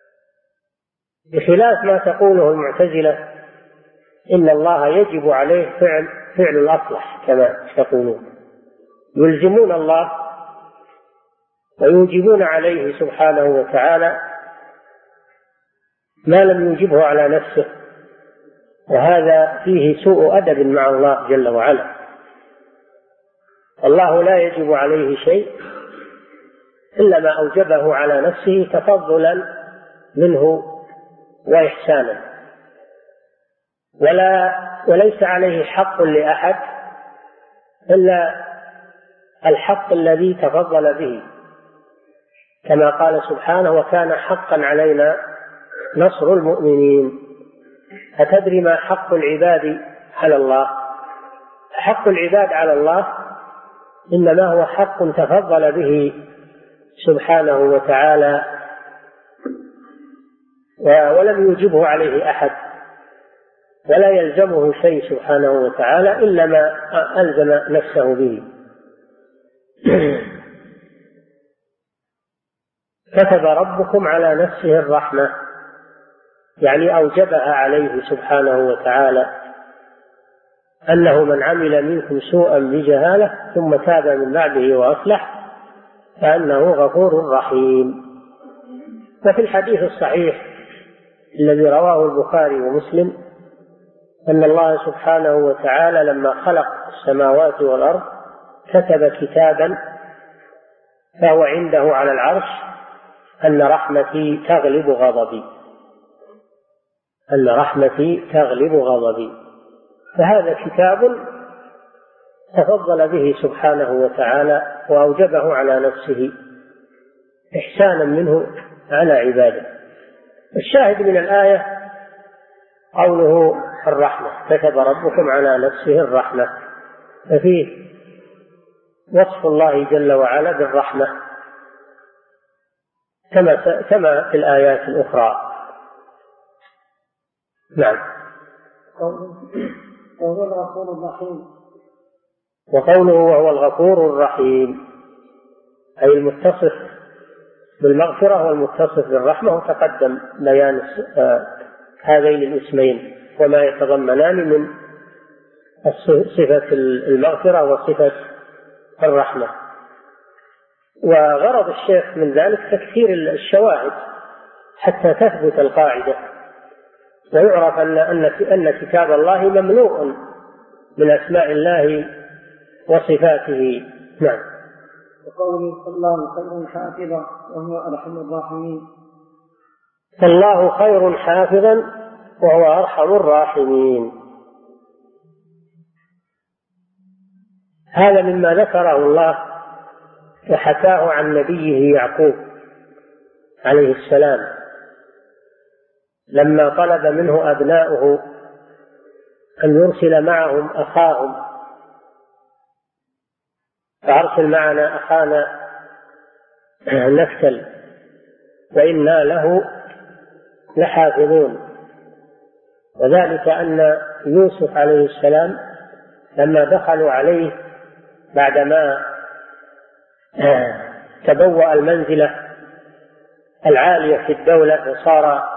بخلاف ما تقوله المعتزلة إن الله يجب عليه فعل فعل الأصلح كما تقولون، يلزمون الله ويوجبون عليه سبحانه وتعالى ما لم يوجبه على نفسه، وهذا فيه سوء أدب مع الله جل وعلا. الله لا يجب عليه شيء إلا ما أوجبه على نفسه تفضلا منه وإحسانا، ولا وليس عليه حق لأحد إلا الحق الذي تفضل به، كما قال سبحانه وكان حقا علينا نصر المؤمنين. أتدري ما حق العباد على الله؟ حق العباد على الله إنما هو حق تفضل به سبحانه وتعالى ولم يوجبه عليه أحد، ولا يلزمه شيء سبحانه وتعالى إلا ما ألزم نفسه به. كتب ربكم على نفسه الرحمة، يعني أوجبها عليه سبحانه وتعالى أنه من عمل منكم سوءا بجهالة ثم تاب من بعده وأصلح فأنه غفور رحيم. ففي الحديث الصحيح الذي رواه البخاري ومسلم أن الله سبحانه وتعالى لما خلق السماوات والأرض كتب كتابا فهو عنده على العرش أن رحمتي تغلب غضبي أن رحمتي تغلب غضبي فهذا كتاب تفضل به سبحانه وتعالى وأوجبه على نفسه إحسانا منه على عباده. الشاهد من الآية قوله الرحمة، كتب ربكم على نفسه الرحمة، ففيه وصف الله جل وعلا بالرحمة كما كما في الآيات الأخرى. نعم. وهو الغفور الرحيم، وقوله وهو الغفور الرحيم أي المتصف بالمغفرة والمتصف بالرحمة، وتقدم بيان هذين الاسمين وما يتضمنان من صفة المغفرة وصفة الرحمة. وغرض الشيخ من ذلك تكثير الشواهد حتى تثبت القاعدة ويعرف أن أن كتاب الله مملوء من أسماء الله وصفاته. نعم. وقوله الله خير حافظا وهو أرحم الراحمين، فالله خير حافظا وهو أرحم الراحمين. هذا مما ذكره الله وحكاه عن نبيه يعقوب عليه السلام لما طلب منه أبناؤه أن يرسل معهم أخاهم، فأرسل معنا أخانا نفتل وإنا له لحافظون. وذلك أن يوسف عليه السلام لما دخلوا عليه بعدما تبوأ المنزلة العالية في الدولة وصار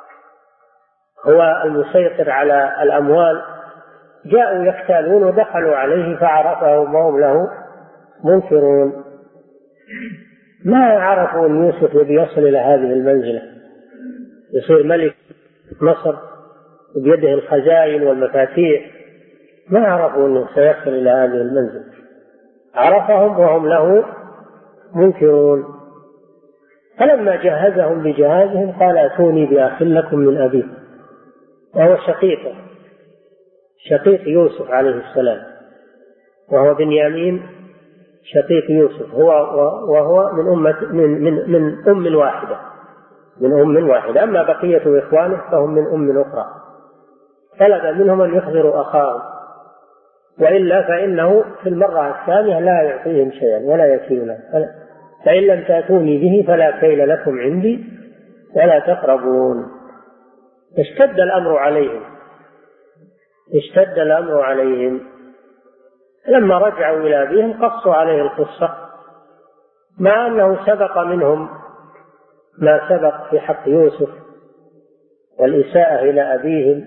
هو المسيطر على الأموال، جاءوا يختالون ودخلوا عليه فعرفهم وهم له منكرون. ما عرفوا أن يوسف يبي يصل إلى هذه المنزلة يصير ملك مصر وبيده الخزائن والمفاتيح، ما عرفوا أنه سيصل إلى هذه المنزلة، عرفهم وهم له منكرون. فلما جهزهم بجهازهم قال اتوني بأخ لكم من أبيه، وهو شقيقه شقيق يوسف عليه السلام، وهو بنيامين شقيق يوسف، هو وهو من أمة من من من أم واحدة من أم واحدة أما بقية إخوانه فهم من أم أخرى. طلب منهم أن يحضروا أخاهم وإلا فإنه في المرة الثانية لا يعطيهم شيئا ولا يكيل لهم، فإن لم تأتوني به فلا كيل لكم عندي ولا تقربون. اشتد الأمر عليهم اشتد الأمر عليهم لما رجعوا إلى أبيهم قصوا عليه القصة، مع أنه سبق منهم ما سبق في حق يوسف والإساءة إلى أبيهم،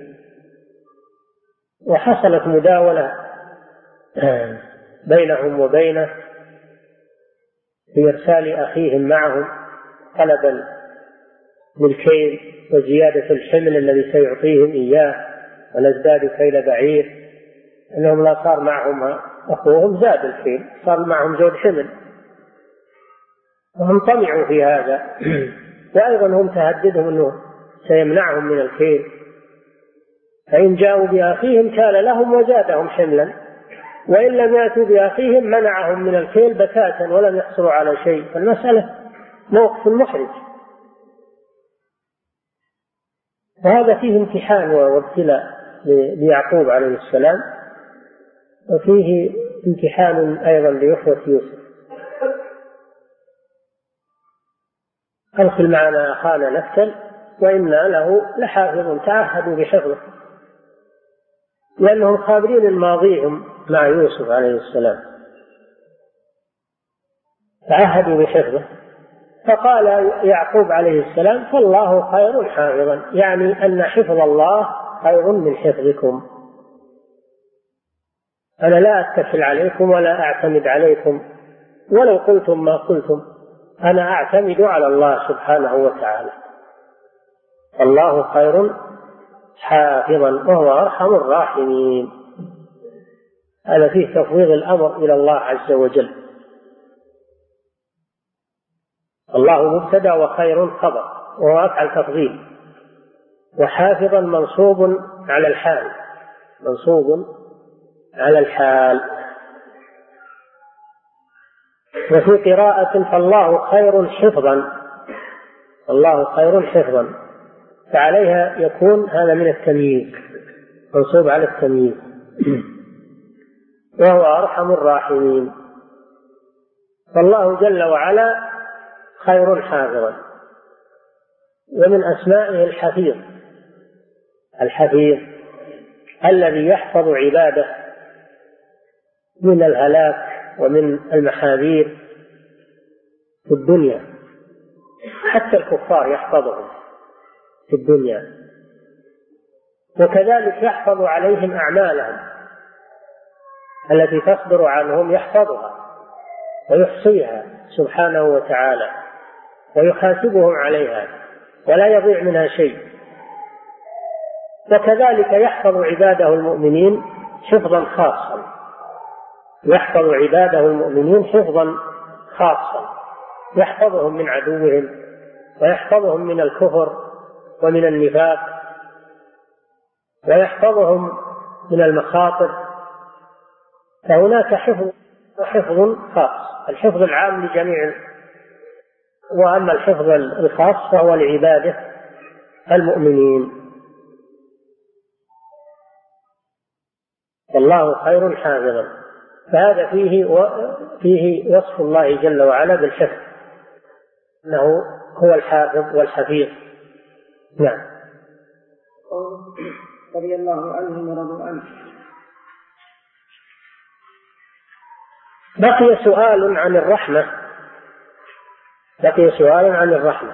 وحصلت مداولة بينهم وبينه في إرسال أخيهم معهم طلبا للكيل وزيادة الحمل الذي سيعطيهم إياه، ونزداد كيل بعير، أنهم لا صار معهم أخوهم زاد الكيل، صار معهم زود حمل، وهم طمعوا في هذا. وأيضا هم تهددهم أنه سيمنعهم من الكيل، فإن جاءوا بأخيهم كان لهم وزادهم حملا، وإن لم يأتوا بأخيهم منعهم من الكيل بتاتا ولم يحصلوا على شيء. فالمسألة موقف محرج، وهذا فيه امتحان وابتلاء ليعقوب عليه السلام، وفيه امتحان أيضا لإخوة يوسف. أرسل معنا أخانا نكتل وإنا له لحافظ، تعهدوا بحفظه، لأنهم خابرين ماضيهم مع يوسف عليه السلام، تعهدوا بحفظه. فقال يعقوب عليه السلام فالله خير حافظا، يعني أن حفظ الله خير من حفظكم، أنا لا أتكل عليكم ولا أعتمد عليكم، ولو قلتم ما قلتم أنا أعتمد على الله سبحانه وتعالى، الله خير حافظا وهو أرحم الراحمين. هذا فيه تفويض الأمر إلى الله عز وجل. الله مبتدأ وخير خبر، وهو أفعل تفضيل، وحافظا منصوب على الحال، منصوب على الحال. وفي قراءة فالله خير حفظا، الله خير حفظا، فعليها يكون هذا من التمييز، منصوب على التمييز، وهو أرحم الراحمين. فالله جل وعلا خير حافظا. ومن أسمائه الحفيظ، الحفيظ الذي يحفظ عباده من الهلاك ومن المحاذير في الدنيا، حتى الكفار يحفظهم في الدنيا، وكذلك يحفظ عليهم أعمالهم التي تصدر عنهم، يحفظها ويحصيها سبحانه وتعالى ويحاسبهم عليها ولا يضيع منها شيء. وكذلك يحفظ عباده المؤمنين حفظا خاصا، يحفظ عباده المؤمنين حفظا خاصا، يحفظهم من عدوهم ويحفظهم من الكفر ومن النفاق ويحفظهم من المخاطر. فهناك حفظ وحفظ خاص، الحفظ العام لجميع، وأما الحفظ الخاص فهو لعباده المؤمنين. والله خير حافظا، فهذا فيه و... فيه وصف الله جل وعلا بالحفظ، أنه هو الحافظ والحفيظ. نعم. رضي الله عنهم ورضوا عنه. بقي سؤال عن الرحمة، بقي سؤال عن الرحمة.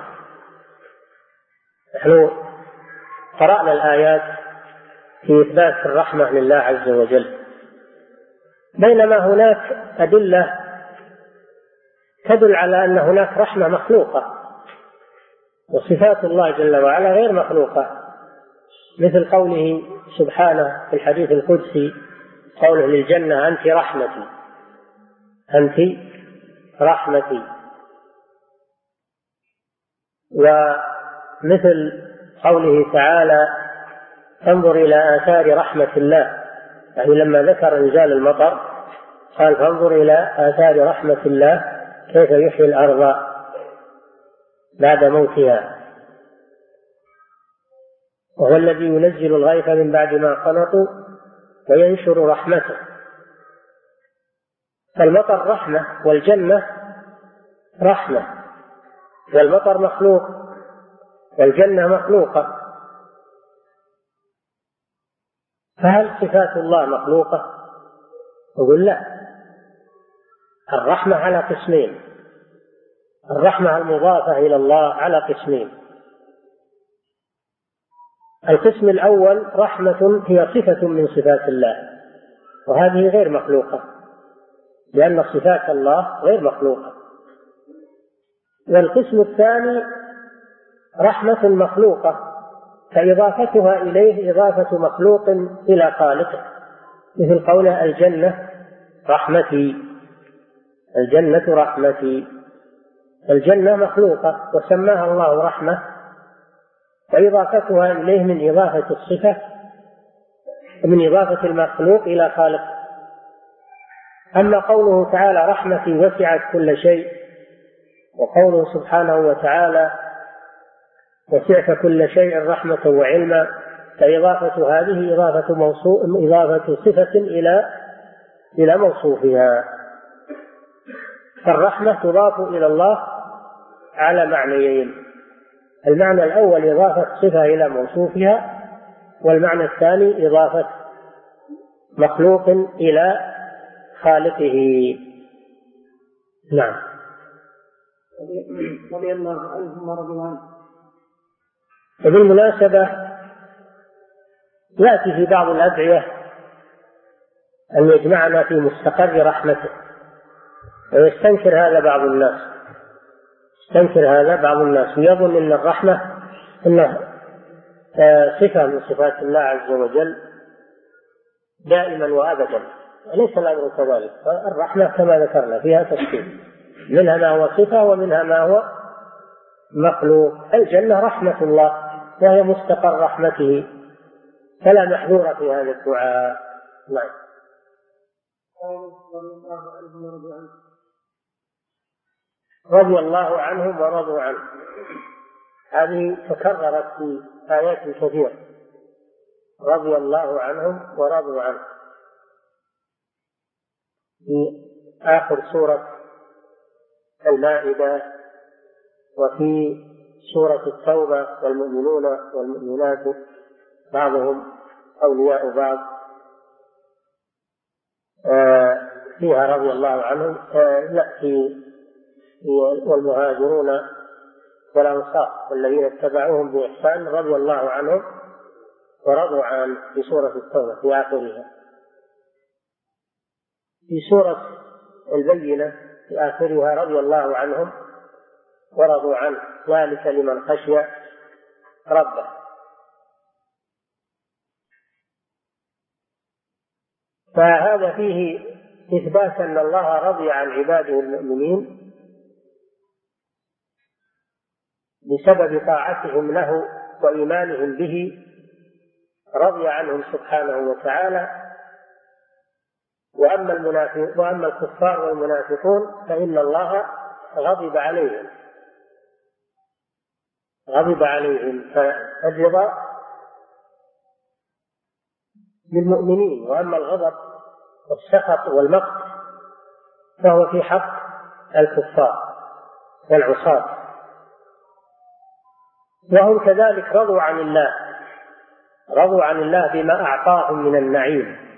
نحن قرأنا الآيات في إثبات الرحمة لله عز وجل، بينما هناك أدلة تدل على أن هناك رحمة مخلوقة، وصفات الله جل وعلا غير مخلوقة، مثل قوله سبحانه في الحديث القدسي، قوله للجنة أنت رحمتي، أنت رحمتي. ومثل قوله تعالى انظر إلى آثار رحمة الله، يعني لما ذكر إنزال المطر قال فانظر إلى آثار رحمة الله كيف يحيي الأرض بعد موتها، وهو الذي ينزل الغيث من بعد ما قنطوا وينشر رحمته فالمطر رحمة، والجنة رحمة، والمطر مخلوق والجنة مخلوقة. فهل صفات الله مخلوقة؟ أقول لا. الرحمة على قسمين، الرحمة المضافة إلى الله على قسمين. القسم الأول رحمة هي صفة من صفات الله، وهذه غير مخلوقة، لأن صفات الله غير مخلوقة. والقسم الثاني رحمة مخلوقة، فإضافتها إليه إضافة مخلوق إلى خالقه، مثل قوله الجنة رحمتي، الجنة رحمتي. الجنة مخلوقة وسماها الله رحمة، وإضافتها إليه من إضافة الصفة، من إضافة المخلوق إلى خالق. أما قوله تعالى رحمتي وسعت كل شيء، وقوله سبحانه وتعالى وسعت كل شيء رحمة وعلما، فإضافة هذه إضافة موصوف، إضافة صفة إلى إلى موصوفها. فالرحمة تضاف إلى الله على معنيين: المعنى الأول إضافة صفة إلى موصوفها، والمعنى الثاني إضافة مخلوق إلى خالقه. نعم. رضي الله عنهم ورضوا عنه. وبالمناسبة يأتي في بعض الأدعية أن يجمعنا في مستقر رحمته، ويستنكر هذا بعض الناس، يستنكر هذا بعض الناس ويظن أن الرحمة إنها صفة من صفات الله عز وجل دائما وأبدا، وليس الأمر كذلك. الرحمة كما ذكرنا فيها تفصيل، منها ما هو صفة ومنها ما هو مخلوق. الجنة رحمة الله وهي مستقر رحمته، فلا محذور في هذا الدعاء. نعم. رضي الله عنهم ورضوا عنه، هذه تكررت في آيات كثيرة، رضي الله عنهم ورضوا عنه. في آخر سورة المائدة، وفي سورة التوبة والمؤمنون والمؤمنات بعضهم أولياء بعض، آه فيها رضي الله عنهم. آه لا في والمهاجرون والأنصار والذين اتبعوهم بإحسان رضي الله عنهم ورضوا عنه في سورة التوبة في آخرها. في سورة البينة في آخرها رضي الله عنهم ورضوا عنه، ذلك لمن خشي ربه. فهذا فيه إثبات أن الله رضي عن عباده المؤمنين بسبب طاعتهم له وإيمانهم به، رضي عنهم سبحانه وتعالى. وأما المنافق وأما الكفار والمنافقون فإن الله غضب عليهم غضب عليهم فالرضا للمؤمنين، وأما الغضب والسخط والمقت فهو في حق الكفار والعصاة. وهم كذلك رضوا عن الله، رضوا عن الله بما أعطاهم من النعيم.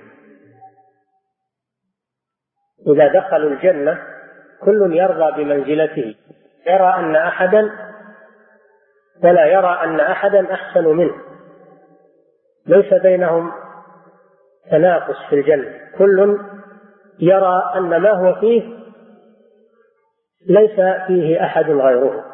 إذا دخلوا الجنة كل يرضى بمنزلته، يرى أن أحدا ولا يرى أن أحدا أحسن منه، ليس بينهم تنافس في الجنة، كل يرى أن ما هو فيه ليس فيه أحد غيره.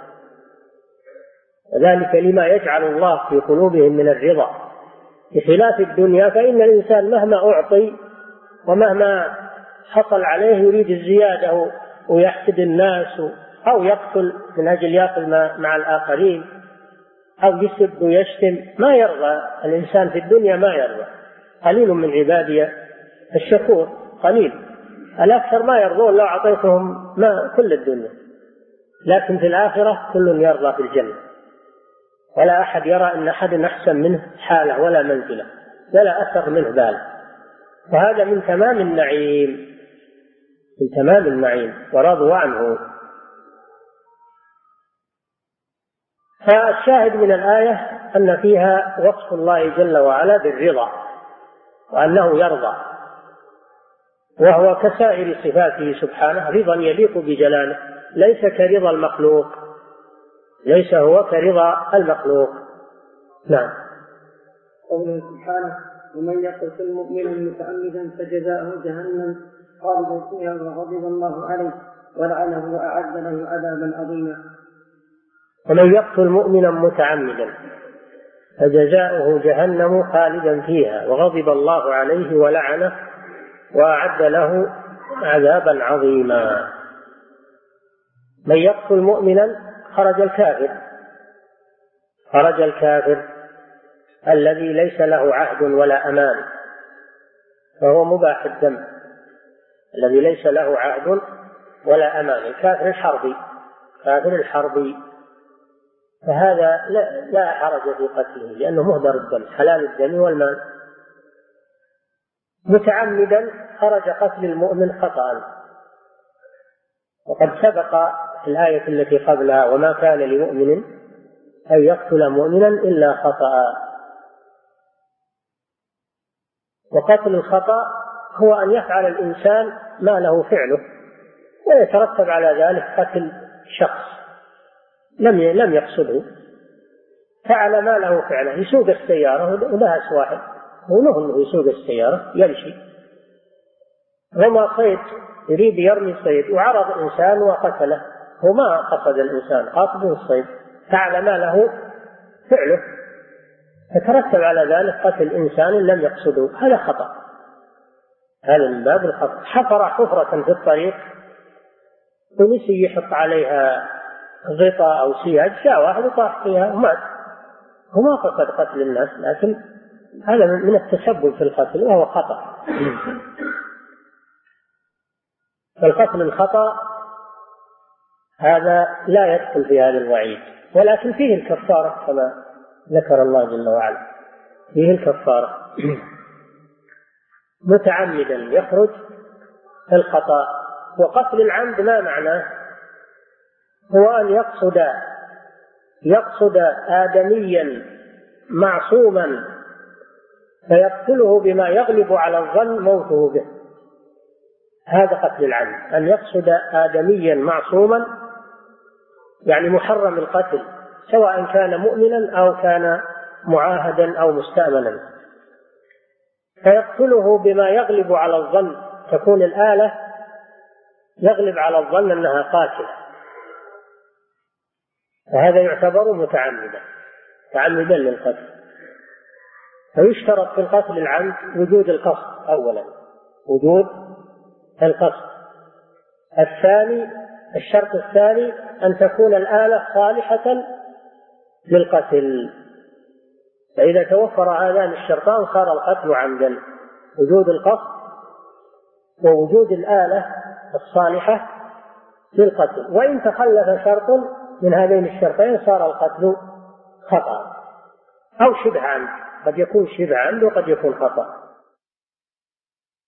وذلك لما يجعل الله في قلوبهم من الرضا، بخلاف الدنيا فإن الإنسان مهما أعطي ومهما حصل عليه يريد الزيادة ويحسد الناس، أو يقتل من أجل يأكل مع الآخرين، أو يسب ويشتم، ما يرضى الإنسان في الدنيا، ما يرضى. قليل من عبادي الشكور، قليل، الأكثر ما يرضون لو أعطيتهم ما كل الدنيا. لكن في الآخرة كل يرضى في الجنة، ولا أحد يرى أن أحد أحسن منه حالة ولا منزلة ولا أثر منه بال. وهذا من تمام النعيم، من تمام النعيم ورضوا عنه. فالشاهد من الآية أن فيها وصف الله جل وعلا بالرضا، وأنه يرضى، وهو كسائر صفاته سبحانه رضا يليق بجلاله، ليس كرضا المخلوق، ليس هو كرضا المخلوق. نعم. قوله سبحانه: ومن يقتل مؤمنا متعمدا فجزاؤه جهنم خالدا فيها وغضب الله عليه ولعنه وأعد له عذابا عظيما. ومن يقتل مؤمنا متعمدا فجزاؤه جهنم خالدا فيها وغضب الله عليه ولعنه وأعد له عذابا عظيما. من يقتل مؤمنا خرج الكافر، خرج الكافر الذي ليس له عهد ولا أمان، فهو مباح الدم، الذي ليس له عهد ولا أمان، الكافر الحربي، كافر الحربي، فهذا لا, لا حرج في قتله لأنه مهدر الدم، حلال الدم والمال. متعمدا خرج قتل المؤمن خطأ، وقد سبق في الآية التي قبلها: وما كان لمؤمن أن يقتل مؤمنا إلا خطأ. وقتل الخطأ هو أن يفعل الإنسان ما له فعله ويترتب على ذلك قتل شخص لم لم يقصده، فعل ما له فعله، يسوق السيارة ودهس واحد، هو أنه يسوق السيارة يمشي، رمى صيد يريد يرمي صيد وعرض إنسان وقتله، هو ما قصد الإنسان، قاصد الصيد، فعل ما له فعله، فترتب على ذلك قتل إنسان لم يقصده، هذا خطأ، هذا من باب الخطأ. حفر حفرة في الطريق ونسي يحط عليها غطاء أو سياج، جاء واحد وطاح فيها ومات، هو ما قصد قتل الناس، لكن هذا من التسبب في القتل وهو خطأ. فالقتل الخطأ هذا لا يدخل في هذا الوعيد، ولكن فيه الكفارة كما ذكر الله جل وعلا، فيه الكفارة. متعمدا يخرج الخطأ. وقتل العمد ما معناه؟ هو أن يقصد يقصد آدميا معصوما فيقتله بما يغلب على الظن موته به، هذا قتل العمد، أن يقصد آدميا معصوما يعني محرم القتل، سواء كان مؤمنا أو كان معاهدا أو مستأمنا، فيقتله بما يغلب على الظن، تكون الآلة يغلب على الظن أنها قاتلة، فهذا يعتبر متعمدا، متعمدا للقتل. فيشترط في القتل العمد وجود القصد أولا، وجود القصد. الثاني، الشرط الثاني أن تكون الآلة صالحة للقتل، فإذا توفر هذان الشرطان صار القتل عمدا، وجود القصد ووجود الآلة الصالحة للقتل. وإن تخلف شرط من هذين الشرطين صار القتل خطأ أو شبه عمد، قد يكون شبه عمد وقد يكون خطأ.